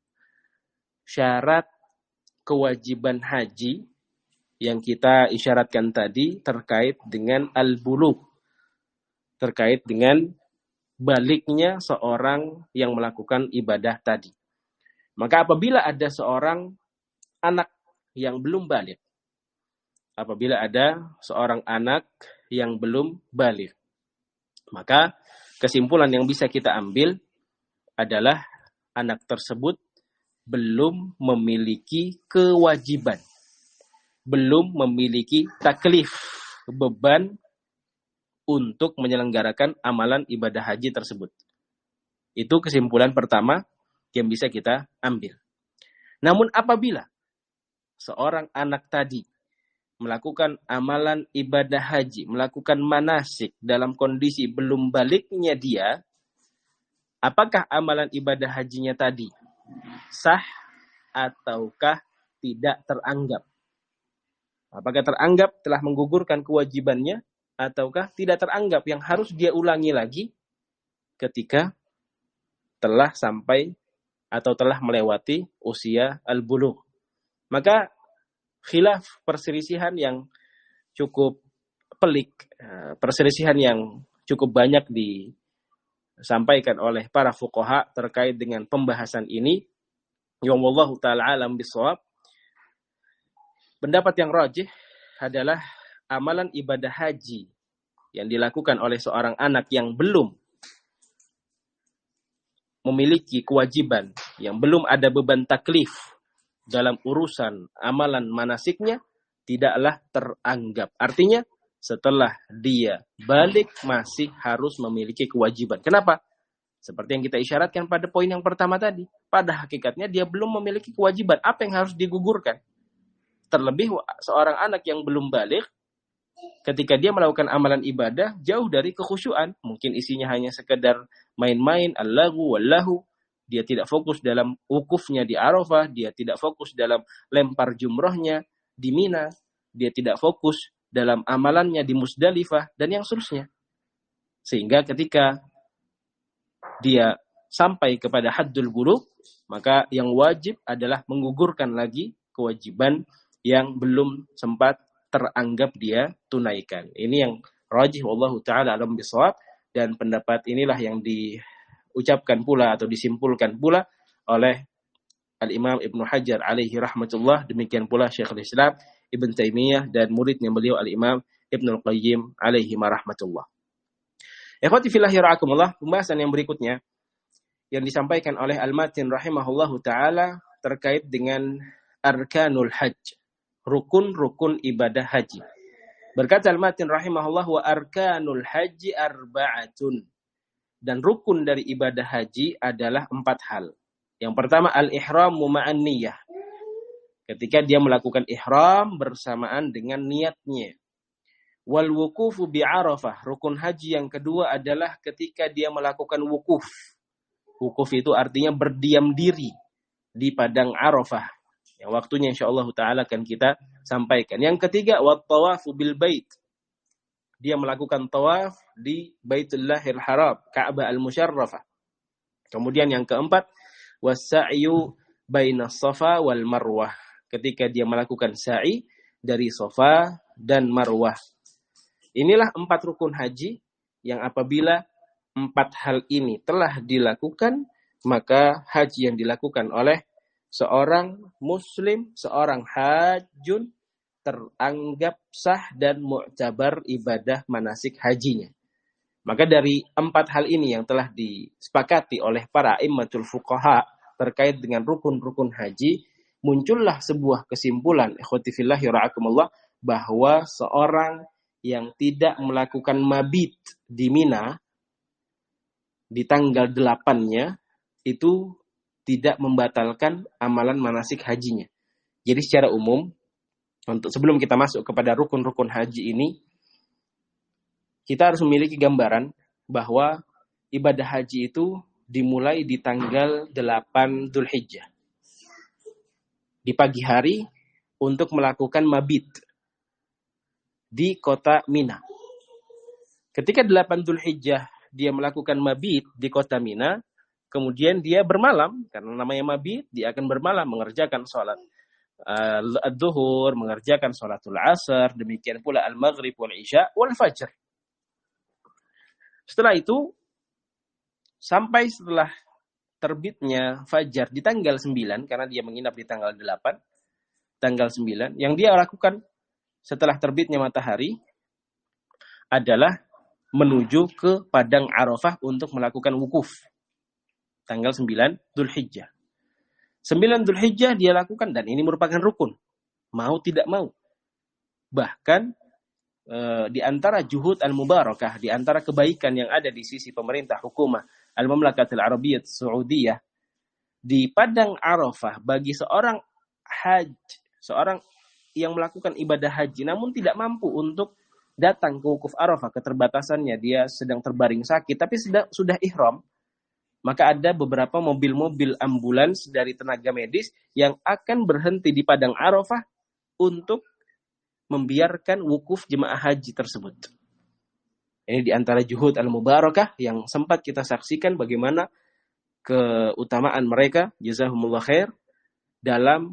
syarat kewajiban haji yang kita isyaratkan tadi terkait dengan al-bulugh, terkait dengan baliknya seorang yang melakukan ibadah tadi. Maka apabila ada seorang anak yang belum balik, apabila ada seorang anak yang belum balik, maka kesimpulan yang bisa kita ambil adalah anak tersebut belum memiliki kewajiban, belum memiliki taklif, beban untuk menyelenggarakan amalan ibadah haji tersebut. Itu kesimpulan pertama yang bisa kita ambil. Namun apabila seorang anak tadi melakukan amalan ibadah haji, melakukan manasik dalam kondisi belum baliknya dia, apakah amalan ibadah hajinya tadi sah ataukah tidak teranggap? Apakah teranggap telah menggugurkan kewajibannya ataukah tidak teranggap yang harus dia ulangi lagi ketika telah sampai atau telah melewati usia al-bulugh? Maka khilaf, perselisihan yang cukup pelik, perselisihan yang cukup banyak disampaikan oleh para fuqaha terkait dengan pembahasan ini. Yang wallahu ta'ala alam bisawab. Pendapat yang rajih adalah amalan ibadah haji yang dilakukan oleh seorang anak yang belum memiliki kewajiban, yang belum ada beban taklif dalam urusan amalan manasiknya, tidaklah teranggap. Artinya, setelah dia balik masih harus memiliki kewajiban. Kenapa? Seperti yang kita isyaratkan pada poin yang pertama tadi. Pada hakikatnya dia belum memiliki kewajiban. Apa yang harus digugurkan? Terlebih seorang anak yang belum balik, ketika dia melakukan amalan ibadah, jauh dari kekhusyuan. Mungkin isinya hanya sekedar main-main, allahu wallahu. Dia tidak fokus dalam wukufnya di Arafah, dia tidak fokus dalam lempar jumrohnya di Mina, dia tidak fokus dalam amalannya di Musdalifah, dan yang seterusnya. Sehingga ketika dia sampai kepada haddul bulugh, maka yang wajib adalah menggugurkan lagi kewajiban yang belum sempat teranggap dia tunaikan. Ini yang rajih wallahu ta'ala alam bisawab, dan pendapat inilah yang di ucapkan pula atau disimpulkan pula oleh Al-Imam Ibnu Hajar alaihi rahmatullah, demikian pula Syekhul Islam Ibn Taimiyah dan muridnya beliau Al-Imam Ibnu Qayyim alaihi rahmatullah. Ikhwati fillah yara'akumullah, pembahasan yang berikutnya yang disampaikan oleh Al-Matin rahimahullahu taala terkait dengan arkanul hajj, rukun-rukun ibadah haji. Berkata Al-Matin rahimahullah, wa arkanul haji arba'atun. Dan rukun dari ibadah haji adalah empat hal. Yang pertama, al-ihramu ma'an niyah. Ketika dia melakukan ihram bersamaan dengan niatnya. Wal wukufu bi Arafah. Rukun haji yang kedua adalah ketika dia melakukan wukuf. Wukuf itu artinya berdiam diri di padang Arafah. Yang waktunya insyaallah ta'ala akan kita sampaikan. Yang ketiga, wat tawafu bil bait. Dia melakukan tawaf di Baitullahil Haram, Ka'bah al-Musyarrafah. Kemudian yang keempat, was-sa'yu baina Safa wal Marwah. Ketika dia melakukan sa'i dari Safa dan Marwah. Inilah empat rukun haji yang apabila empat hal ini telah dilakukan, maka haji yang dilakukan oleh seorang muslim, seorang hajjun, teranggap sah dan mu'tabar ibadah manasik hajinya. Maka dari empat hal ini yang telah disepakati oleh para immatul fuqaha terkait dengan rukun-rukun haji, muncullah sebuah kesimpulan, ikhwati fillah yara'akumullah, bahwa seorang yang tidak melakukan mabit di Mina di tanggal delapan-nya itu tidak membatalkan amalan manasik hajinya. Jadi secara umum, untuk sebelum kita masuk kepada rukun-rukun haji ini, kita harus memiliki gambaran bahwa ibadah haji itu dimulai di tanggal delapan Dzulhijjah. Di pagi hari untuk melakukan mabit di kota Mina. Ketika delapan Dzulhijjah dia melakukan mabit di kota Mina, kemudian dia bermalam, karena namanya mabit, dia akan bermalam mengerjakan sholat uh, ad-duhur, mengerjakan sholatul asar, demikian pula al-maghrib wal isya wal fajr. Setelah itu, sampai setelah terbitnya fajar di tanggal sembilan, karena dia menginap di tanggal delapan, tanggal sembilan, yang dia lakukan setelah terbitnya matahari adalah menuju ke Padang Arafah untuk melakukan wukuf. Tanggal sembilan Dzulhijjah. sembilan Dzulhijjah dia lakukan, dan ini merupakan rukun. Mau tidak mau. Bahkan di antara juhud al-mubarakah, di antara kebaikan yang ada di sisi pemerintah hukumah Al-Mamlakatul Arabiyyah Saudiyah, di Padang Arafah bagi seorang haj, seorang yang melakukan ibadah haji namun tidak mampu untuk datang ke wukuf Arafah, keterbatasannya dia sedang terbaring sakit tapi sudah sudah ihram, maka ada beberapa mobil-mobil ambulans dari tenaga medis yang akan berhenti di Padang Arafah untuk membiarkan wukuf jemaah haji tersebut. Ini di antara juhud al-mubarakah yang sempat kita saksikan bagaimana keutamaan mereka, jazahumullah khair, dalam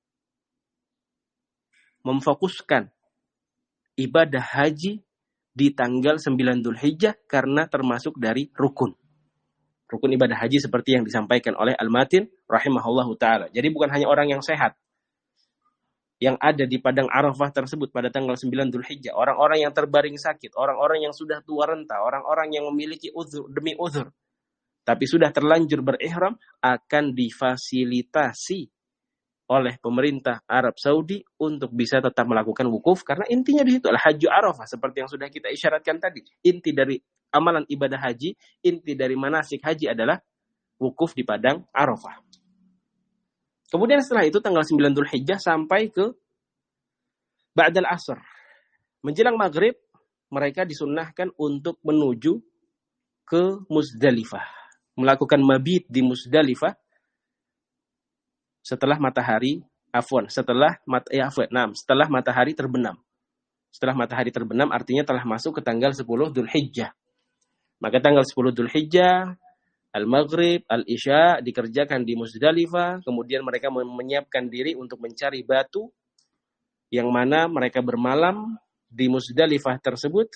memfokuskan ibadah haji di tanggal sembilan Dzulhijjah karena termasuk dari rukun. Rukun ibadah haji seperti yang disampaikan oleh Al-Matin rahimahullahu ta'ala. Jadi bukan hanya orang yang sehat yang ada di Padang Arafah tersebut pada tanggal sembilan Dzulhijjah, orang-orang yang terbaring sakit, orang-orang yang sudah tua renta, orang-orang yang memiliki uzur demi uzur, tapi sudah terlanjur berihram, akan difasilitasi oleh pemerintah Arab Saudi untuk bisa tetap melakukan wukuf, karena intinya di situ adalah Hajju Arafah, seperti yang sudah kita isyaratkan tadi. Inti dari amalan ibadah haji, inti dari manasik haji adalah wukuf di Padang Arafah. Kemudian setelah itu tanggal sembilan Dzulhijjah sampai ke Ba'dal Asr. Menjelang maghrib, mereka disunnahkan untuk menuju ke Muzdalifah. Melakukan mabit di Muzdalifah setelah matahari, afwan, setelah, mat, ya, afwan, nah, setelah matahari terbenam. Setelah matahari terbenam artinya telah masuk ke tanggal sepuluh Dzulhijjah. Maka tanggal sepuluh Dzulhijjah, Al-Maghrib, Al-Isya dikerjakan di Muzdalifah, kemudian mereka menyiapkan diri untuk mencari batu yang mana mereka bermalam di Muzdalifah tersebut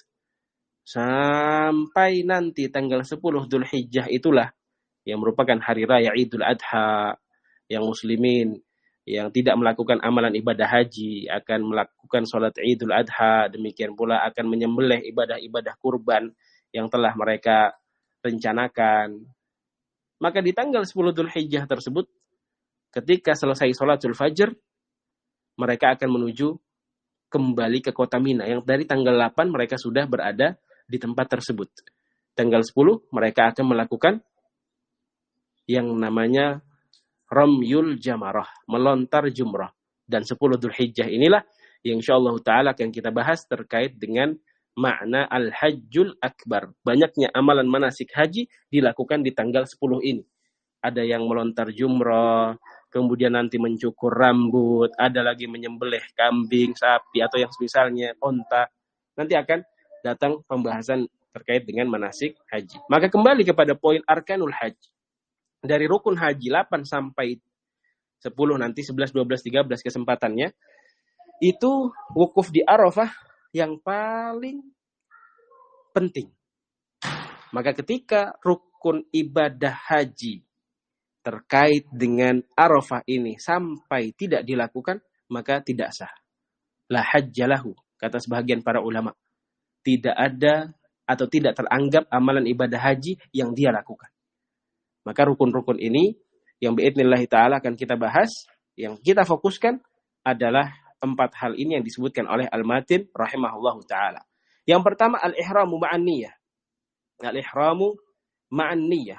sampai nanti tanggal sepuluh Dzulhijjah, itulah yang merupakan hari raya Idul Adha, yang muslimin yang tidak melakukan amalan ibadah haji akan melakukan sholat Idul Adha, demikian pula akan menyembelih ibadah-ibadah kurban yang telah mereka rencanakan. Maka di tanggal sepuluh Dzulhijjah tersebut, ketika selesai sholatul fajr, mereka akan menuju kembali ke kota Mina, yang dari tanggal delapan mereka sudah berada di tempat tersebut. Tanggal sepuluh mereka akan melakukan yang namanya Ramyul Jamarah, melontar jumrah. Dan sepuluh Dzulhijjah inilah yang insyaallah ta'ala akan kita bahas terkait dengan makna al-hajjul akbar. Banyaknya amalan manasik haji dilakukan di tanggal sepuluh ini. Ada yang melontar jumrah, kemudian nanti mencukur rambut, ada lagi menyembelih kambing, sapi, atau yang semisalnya onta. Nanti akan datang pembahasan terkait dengan manasik haji. Maka kembali kepada poin arkanul haji. Dari rukun haji delapan sampai sepuluh, nanti sebelas, dua belas, tiga belas kesempatannya. itu wukuf di Arafah yang paling penting. Maka ketika rukun ibadah haji terkait dengan Arafah ini sampai tidak dilakukan, maka tidak sah. La hajjalahu, kata sebahagian para ulama. Tidak ada atau tidak teranggap amalan ibadah haji yang dia lakukan. Maka rukun-rukun ini yang biidznillah ta'ala akan kita bahas, yang kita fokuskan adalah empat hal ini yang disebutkan oleh Al-Matin rahimahullahu ta'ala. Yang pertama, al-ihramu ma'an niyah. Al-ihramu ma'an niyah.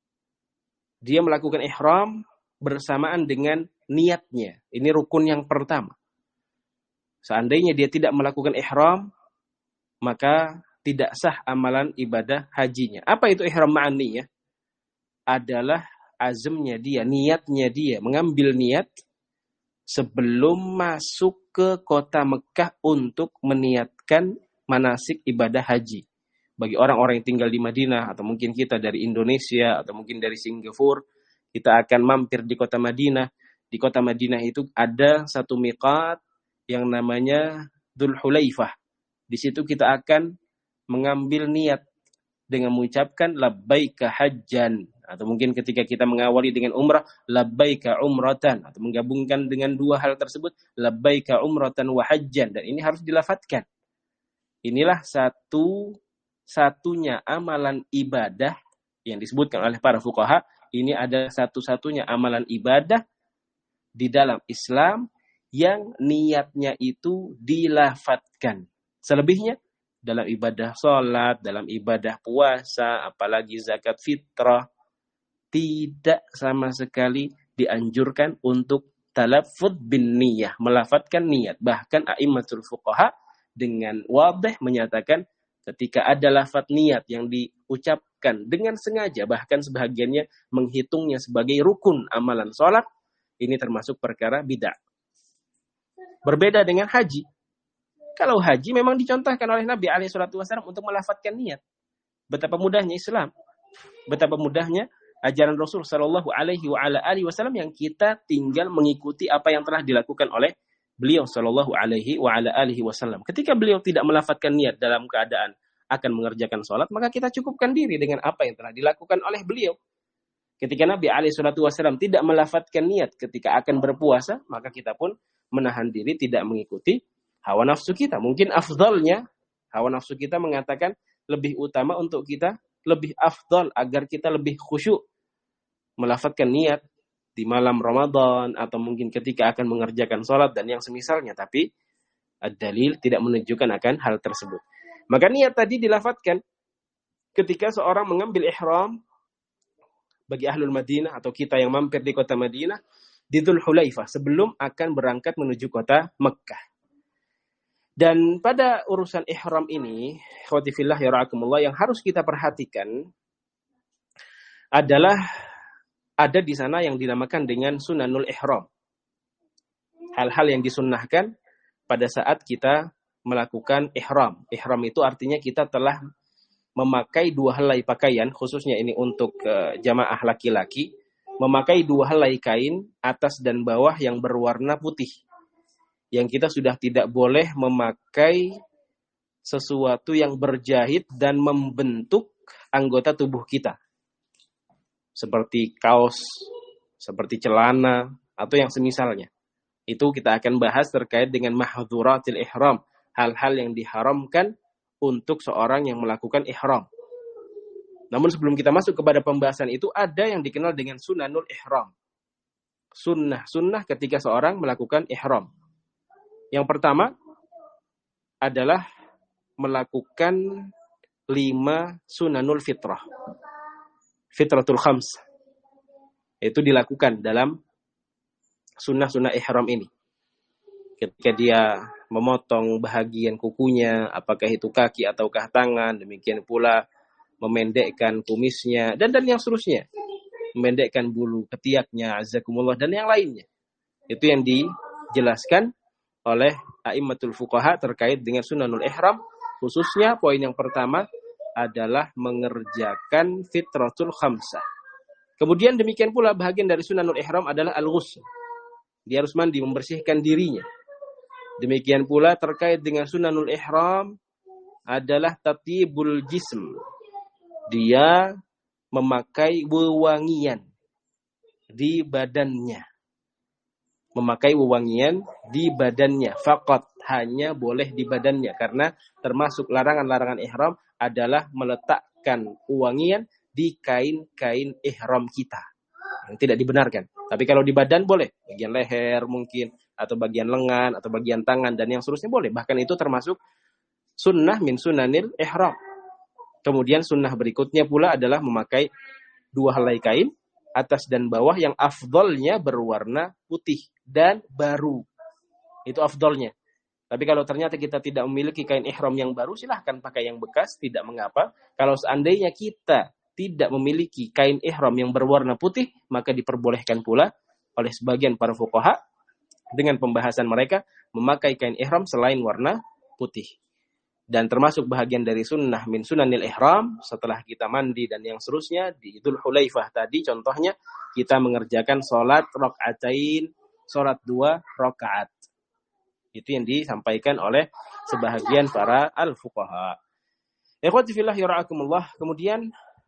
Dia melakukan ihram bersamaan dengan niatnya. Ini rukun yang pertama. Seandainya dia tidak melakukan ihram, maka tidak sah amalan ibadah hajinya. Apa itu ihram ma'an niyah? Adalah azamnya dia, niatnya dia, mengambil niat sebelum masuk ke kota Mekah untuk meniatkan manasik ibadah haji. Bagi orang-orang yang tinggal di Madinah, atau mungkin kita dari Indonesia, atau mungkin dari Singapura, kita akan mampir di kota Madinah. Di kota Madinah itu ada satu miqat yang namanya Dzul Hulaifah. Di situ kita akan mengambil niat dengan mengucapkan labbaika hajjan, atau mungkin ketika kita mengawali dengan umrah, labbaika umratan, atau menggabungkan dengan dua hal tersebut, labbaika umratan wa hajjan, dan ini harus dilafadzkan. Inilah satu satunya amalan ibadah yang disebutkan oleh para fuqaha. Ini ada satu-satunya amalan ibadah di dalam Islam yang niatnya itu dilafadzkan. Selebihnya dalam ibadah sholat, dalam ibadah puasa, apalagi zakat fitrah, tidak sama sekali dianjurkan untuk talaffuz bin niyah, melafadzkan niat. Bahkan a'immatul fuqaha dengan wadih menyatakan ketika ada lafadz niat yang diucapkan dengan sengaja, bahkan sebahagiannya menghitungnya sebagai rukun amalan sholat, ini termasuk perkara bid'ah. Berbeda dengan haji. Kalau haji memang dicontohkan oleh Nabi alaihi salatu wasallam untuk melafadzkan niat. Betapa mudahnya Islam. Betapa mudahnya ajaran Rasul sallallahu alaihi wa ala alihi wasallam yang kita tinggal mengikuti apa yang telah dilakukan oleh beliau sallallahu alaihi wa ala alihi wasallam. Ketika beliau tidak melafadzkan niat dalam keadaan akan mengerjakan sholat, maka kita cukupkan diri dengan apa yang telah dilakukan oleh beliau. Ketika Nabi alaihi salatu wasallam tidak melafadzkan niat ketika akan berpuasa, maka kita pun menahan diri tidak mengikuti hawa nafsu kita. Mungkin afdalnya hawa nafsu kita mengatakan lebih utama untuk kita, lebih afdal agar kita lebih khusyuk melafadzkan niat di malam Ramadan, atau mungkin ketika akan mengerjakan sholat dan yang semisalnya, tapi ad-dalil tidak menunjukkan akan hal tersebut. Maka niat tadi dilafadzkan ketika seorang mengambil ihram bagi ahlul Madinah atau kita yang mampir di kota Madinah di Dzul Hulaifah sebelum akan berangkat menuju kota Mekkah. Dan pada urusan ihram ini, ikhwati fillah ya ra'akumullah, yang harus kita perhatikan adalah ada di sana yang dinamakan dengan sunanul ihram. Hal-hal yang disunnahkan pada saat kita melakukan ihram. Ihram itu artinya kita telah memakai dua helai pakaian, khususnya ini untuk uh, jamaah laki-laki, memakai dua helai kain atas dan bawah yang berwarna putih. Yang kita sudah tidak boleh memakai sesuatu yang berjahit dan membentuk anggota tubuh kita. Seperti kaos, seperti celana, atau yang semisalnya. Itu kita akan bahas terkait dengan mahdhuratil ihram. Hal-hal yang diharamkan untuk seorang yang melakukan ihram. Namun sebelum kita masuk kepada pembahasan itu, ada yang dikenal dengan sunanul ihram. Sunnah-sunnah ketika seorang melakukan ihram. Yang pertama adalah melakukan lima sunanul fitrah. Fitratul khams. Itu dilakukan dalam sunnah-sunnah ihram ini. Ketika dia memotong bahagian kukunya, apakah itu kaki ataukah tangan, demikian pula memendekkan kumisnya, dan dan yang seterusnya. Memendekkan bulu ketiaknya, azakumullah, dan yang lainnya. Itu yang dijelaskan oleh a'immatul fuqaha terkait dengan sunanul ihram. Khususnya poin yang pertama adalah mengerjakan fitratul khamsah. Kemudian demikian pula bahagian dari sunanul ihram adalah al-ghusl. Dia harus mandi, membersihkan dirinya. Demikian pula terkait dengan sunanul ihram adalah tatibul jism. Dia memakai wewangian di badannya. Memakai wewangian di badannya. Faqat, hanya boleh di badannya. Karena termasuk larangan-larangan ihram adalah meletakkan wewangian di kain-kain ihram kita. Yang tidak dibenarkan. Tapi kalau di badan boleh. Bagian leher mungkin. Atau bagian lengan. Atau bagian tangan. Dan yang seterusnya boleh. Bahkan itu termasuk sunnah min sunanil ihram. Kemudian sunnah berikutnya pula adalah memakai dua helai kain. Atas dan bawah yang afdolnya berwarna putih dan baru. Itu afdolnya. Tapi kalau ternyata kita tidak memiliki kain ihram yang baru, silahkan pakai yang bekas, tidak mengapa. Kalau seandainya kita tidak memiliki kain ihram yang berwarna putih, maka diperbolehkan pula oleh sebagian para fuqaha dengan pembahasan mereka memakai kain ihram selain warna putih. Dan termasuk bahagian dari sunnah min sunanil ihram setelah kita mandi dan yang seterusnya di Dzul Hulaifah tadi contohnya kita mengerjakan sholat rakaatain, sholat dua rakaat. Itu yang disampaikan oleh sebahagian para al-fuqaha. Ikhwati fillah yara'akumullah. Kemudian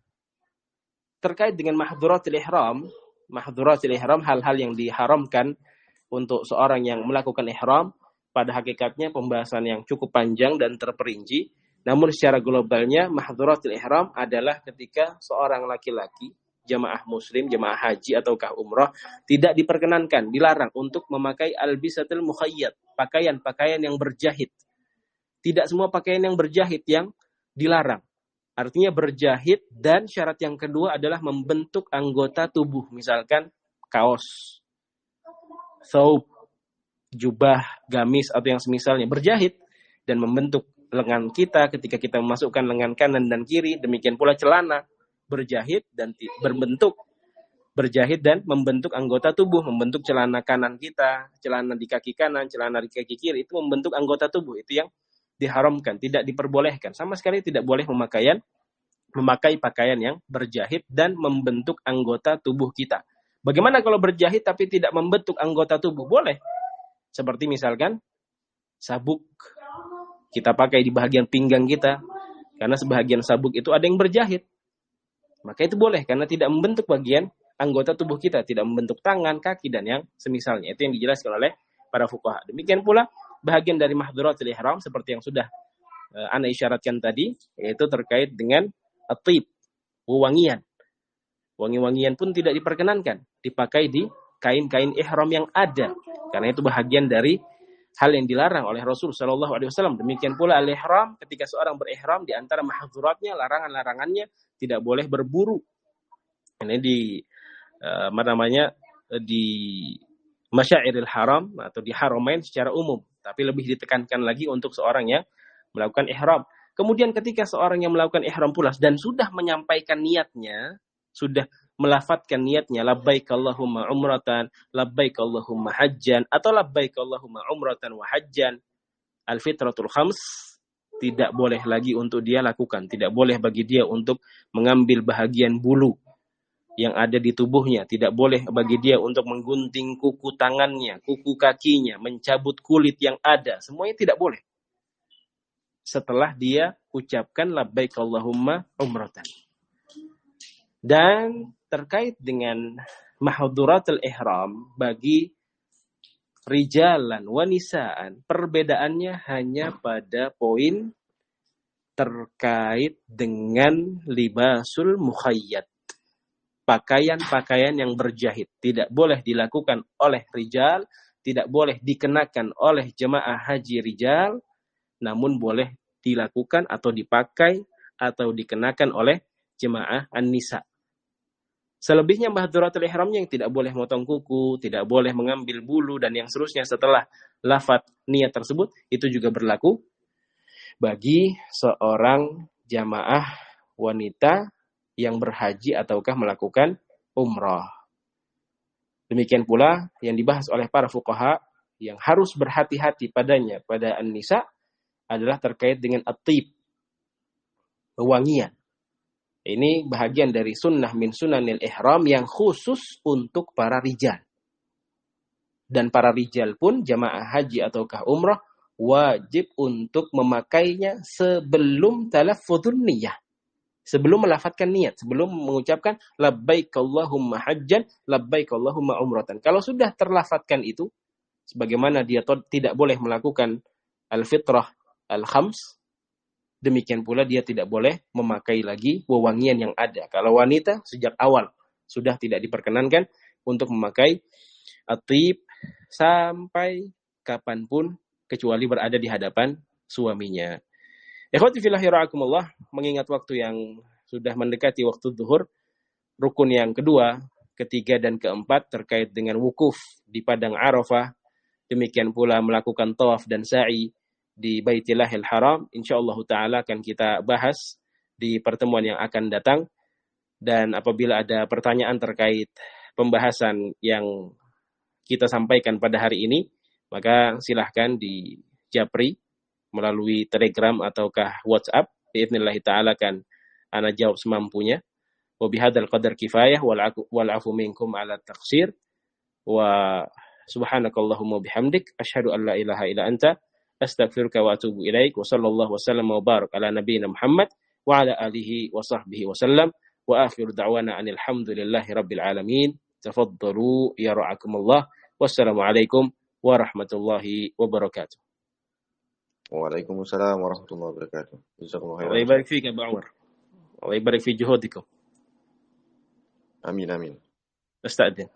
terkait dengan mahdhuratul ihram, mahdhuratul ihram hal-hal yang diharamkan untuk seorang yang melakukan ihram. Pada hakikatnya pembahasan yang cukup panjang dan terperinci. Namun secara globalnya mahdhuratul ihram adalah ketika seorang laki-laki, jamaah muslim, jamaah haji ataukah umrah, tidak diperkenankan, dilarang untuk memakai albisatul mukhayyat, pakaian-pakaian yang berjahit. Tidak semua pakaian yang berjahit yang dilarang. Artinya berjahit dan syarat yang kedua adalah membentuk anggota tubuh. Misalkan kaos, thawb, jubah, gamis atau yang semisalnya berjahit dan membentuk lengan kita ketika kita memasukkan lengan kanan dan kiri. Demikian pula celana berjahit dan berbentuk berjahit dan membentuk anggota tubuh, membentuk celana kanan kita, celana di kaki kanan, celana di kaki kiri, itu membentuk anggota tubuh. Itu yang diharamkan, tidak diperbolehkan. Sama sekali tidak boleh memakaian memakai pakaian yang berjahit dan membentuk anggota tubuh kita. Bagaimana kalau berjahit tapi tidak membentuk anggota tubuh? Boleh. Seperti misalkan sabuk kita pakai di bagian pinggang kita, karena sebahagian sabuk itu ada yang berjahit. Maka itu boleh karena tidak membentuk bagian anggota tubuh kita, tidak membentuk tangan, kaki dan yang semisalnya. Itu yang dijelaskan oleh para fuqaha. Demikian pula bahagian dari mahdhuratul ihram seperti yang sudah uh, ana isyaratkan tadi, yaitu terkait dengan at-tib, wewangian. Wangi-wangian pun tidak diperkenankan dipakai di kain-kain ihram yang ada. Karena itu bahagian dari hal yang dilarang oleh Rasul Shallallahu Alaihi Wasallam. Demikian pula al-ihram, ketika seorang berihram di antara mahdhuratnya, larangan-larangannya tidak boleh berburu. Ini di uh, apa namanya di masyairil haram atau di haramain secara umum. Tapi lebih ditekankan lagi untuk seorang yang melakukan ihram. Kemudian ketika seorang yang melakukan ihram pula dan sudah menyampaikan niatnya, sudah melafatkan niatnya labbaik Allahumma umratan, labbaik Allahumma hajjan atau labbaik Allahumma umratan wa hajjan, al-fitratul khams, tidak boleh lagi untuk dia lakukan, tidak boleh bagi dia untuk mengambil bahagian bulu yang ada di tubuhnya, tidak boleh bagi dia untuk menggunting kuku tangannya, kuku kakinya, mencabut kulit yang ada, semuanya tidak boleh. Setelah dia ucapkan labbaik Allahumma umratan. Dan terkait dengan mahdhuratul ihram bagi rijalan wa nisaan, perbedaannya hanya pada poin terkait dengan libasul mukhayyad, pakaian-pakaian yang berjahit tidak boleh dilakukan oleh rijal, tidak boleh dikenakan oleh jemaah haji rijal, namun boleh dilakukan atau dipakai atau dikenakan oleh jemaah an-nisa. Selebihnya mahdhuratul ihramnya yang tidak boleh motong kuku, tidak boleh mengambil bulu dan yang seterusnya setelah lafaz niat tersebut, itu juga berlaku bagi seorang jamaah wanita yang berhaji ataukah melakukan umrah. Demikian pula yang dibahas oleh para fuqaha yang harus berhati-hati padanya pada an-nisa adalah terkait dengan at-tib, wewangian. Ini bahagian dari sunnah min sunanil ihram yang khusus untuk para rijal. Dan para rijal pun jamaah haji ataukah umrah wajib untuk memakainya sebelum talaffuzun niyah. Sebelum melafatkan niat, sebelum mengucapkan labbaik Allahumma hajjan, labbaik Allahumma umratan. Kalau sudah terlafatkan itu, sebagaimana dia tidak boleh melakukan al-fitrah al-khams, demikian pula dia tidak boleh memakai lagi wewangian yang ada. Kalau wanita sejak awal sudah tidak diperkenankan untuk memakai at-tib sampai kapanpun kecuali berada di hadapan suaminya. Ikhwati fillah yara'akumullah, mengingat waktu yang sudah mendekati waktu zuhur, rukun yang kedua, ketiga dan keempat terkait dengan wukuf di padang Arafah, demikian pula melakukan tawaf dan sa'i di Baitillahil Haram, insyaallah taala akan kita bahas di pertemuan yang akan datang. Dan apabila ada pertanyaan terkait pembahasan yang kita sampaikan pada hari ini, maka silahkan di japri melalui Telegram ataukah WhatsApp. Biidznillah ta'ala kan ana jawab semampunya. Wa bihadzal qadar kifayah wal afu minkum ala taqsir. Wa subhanakallahumma bihamdik asyhadu an la ilaha illa anta astaghfiruka wa atubu ilaik. Wa sallallahu wasallam wa barak ala nabiyyina Muhammad wa ala alihi wa sahbihi wasallam. Wa akhiru da'wana anil hamdulillahi rabbil alamin. Tafaddalu ya ra'akumullah. Wassalamualaikum warahmatullahi wabarakatuh. Waalaikumsalam warahmatullahi wabarakatuh. Jazakumullah khairan. Allah yabarik fik ya Abu Umar. Allah yabarik fi juhudikum. Amin amin. Astagfirullah.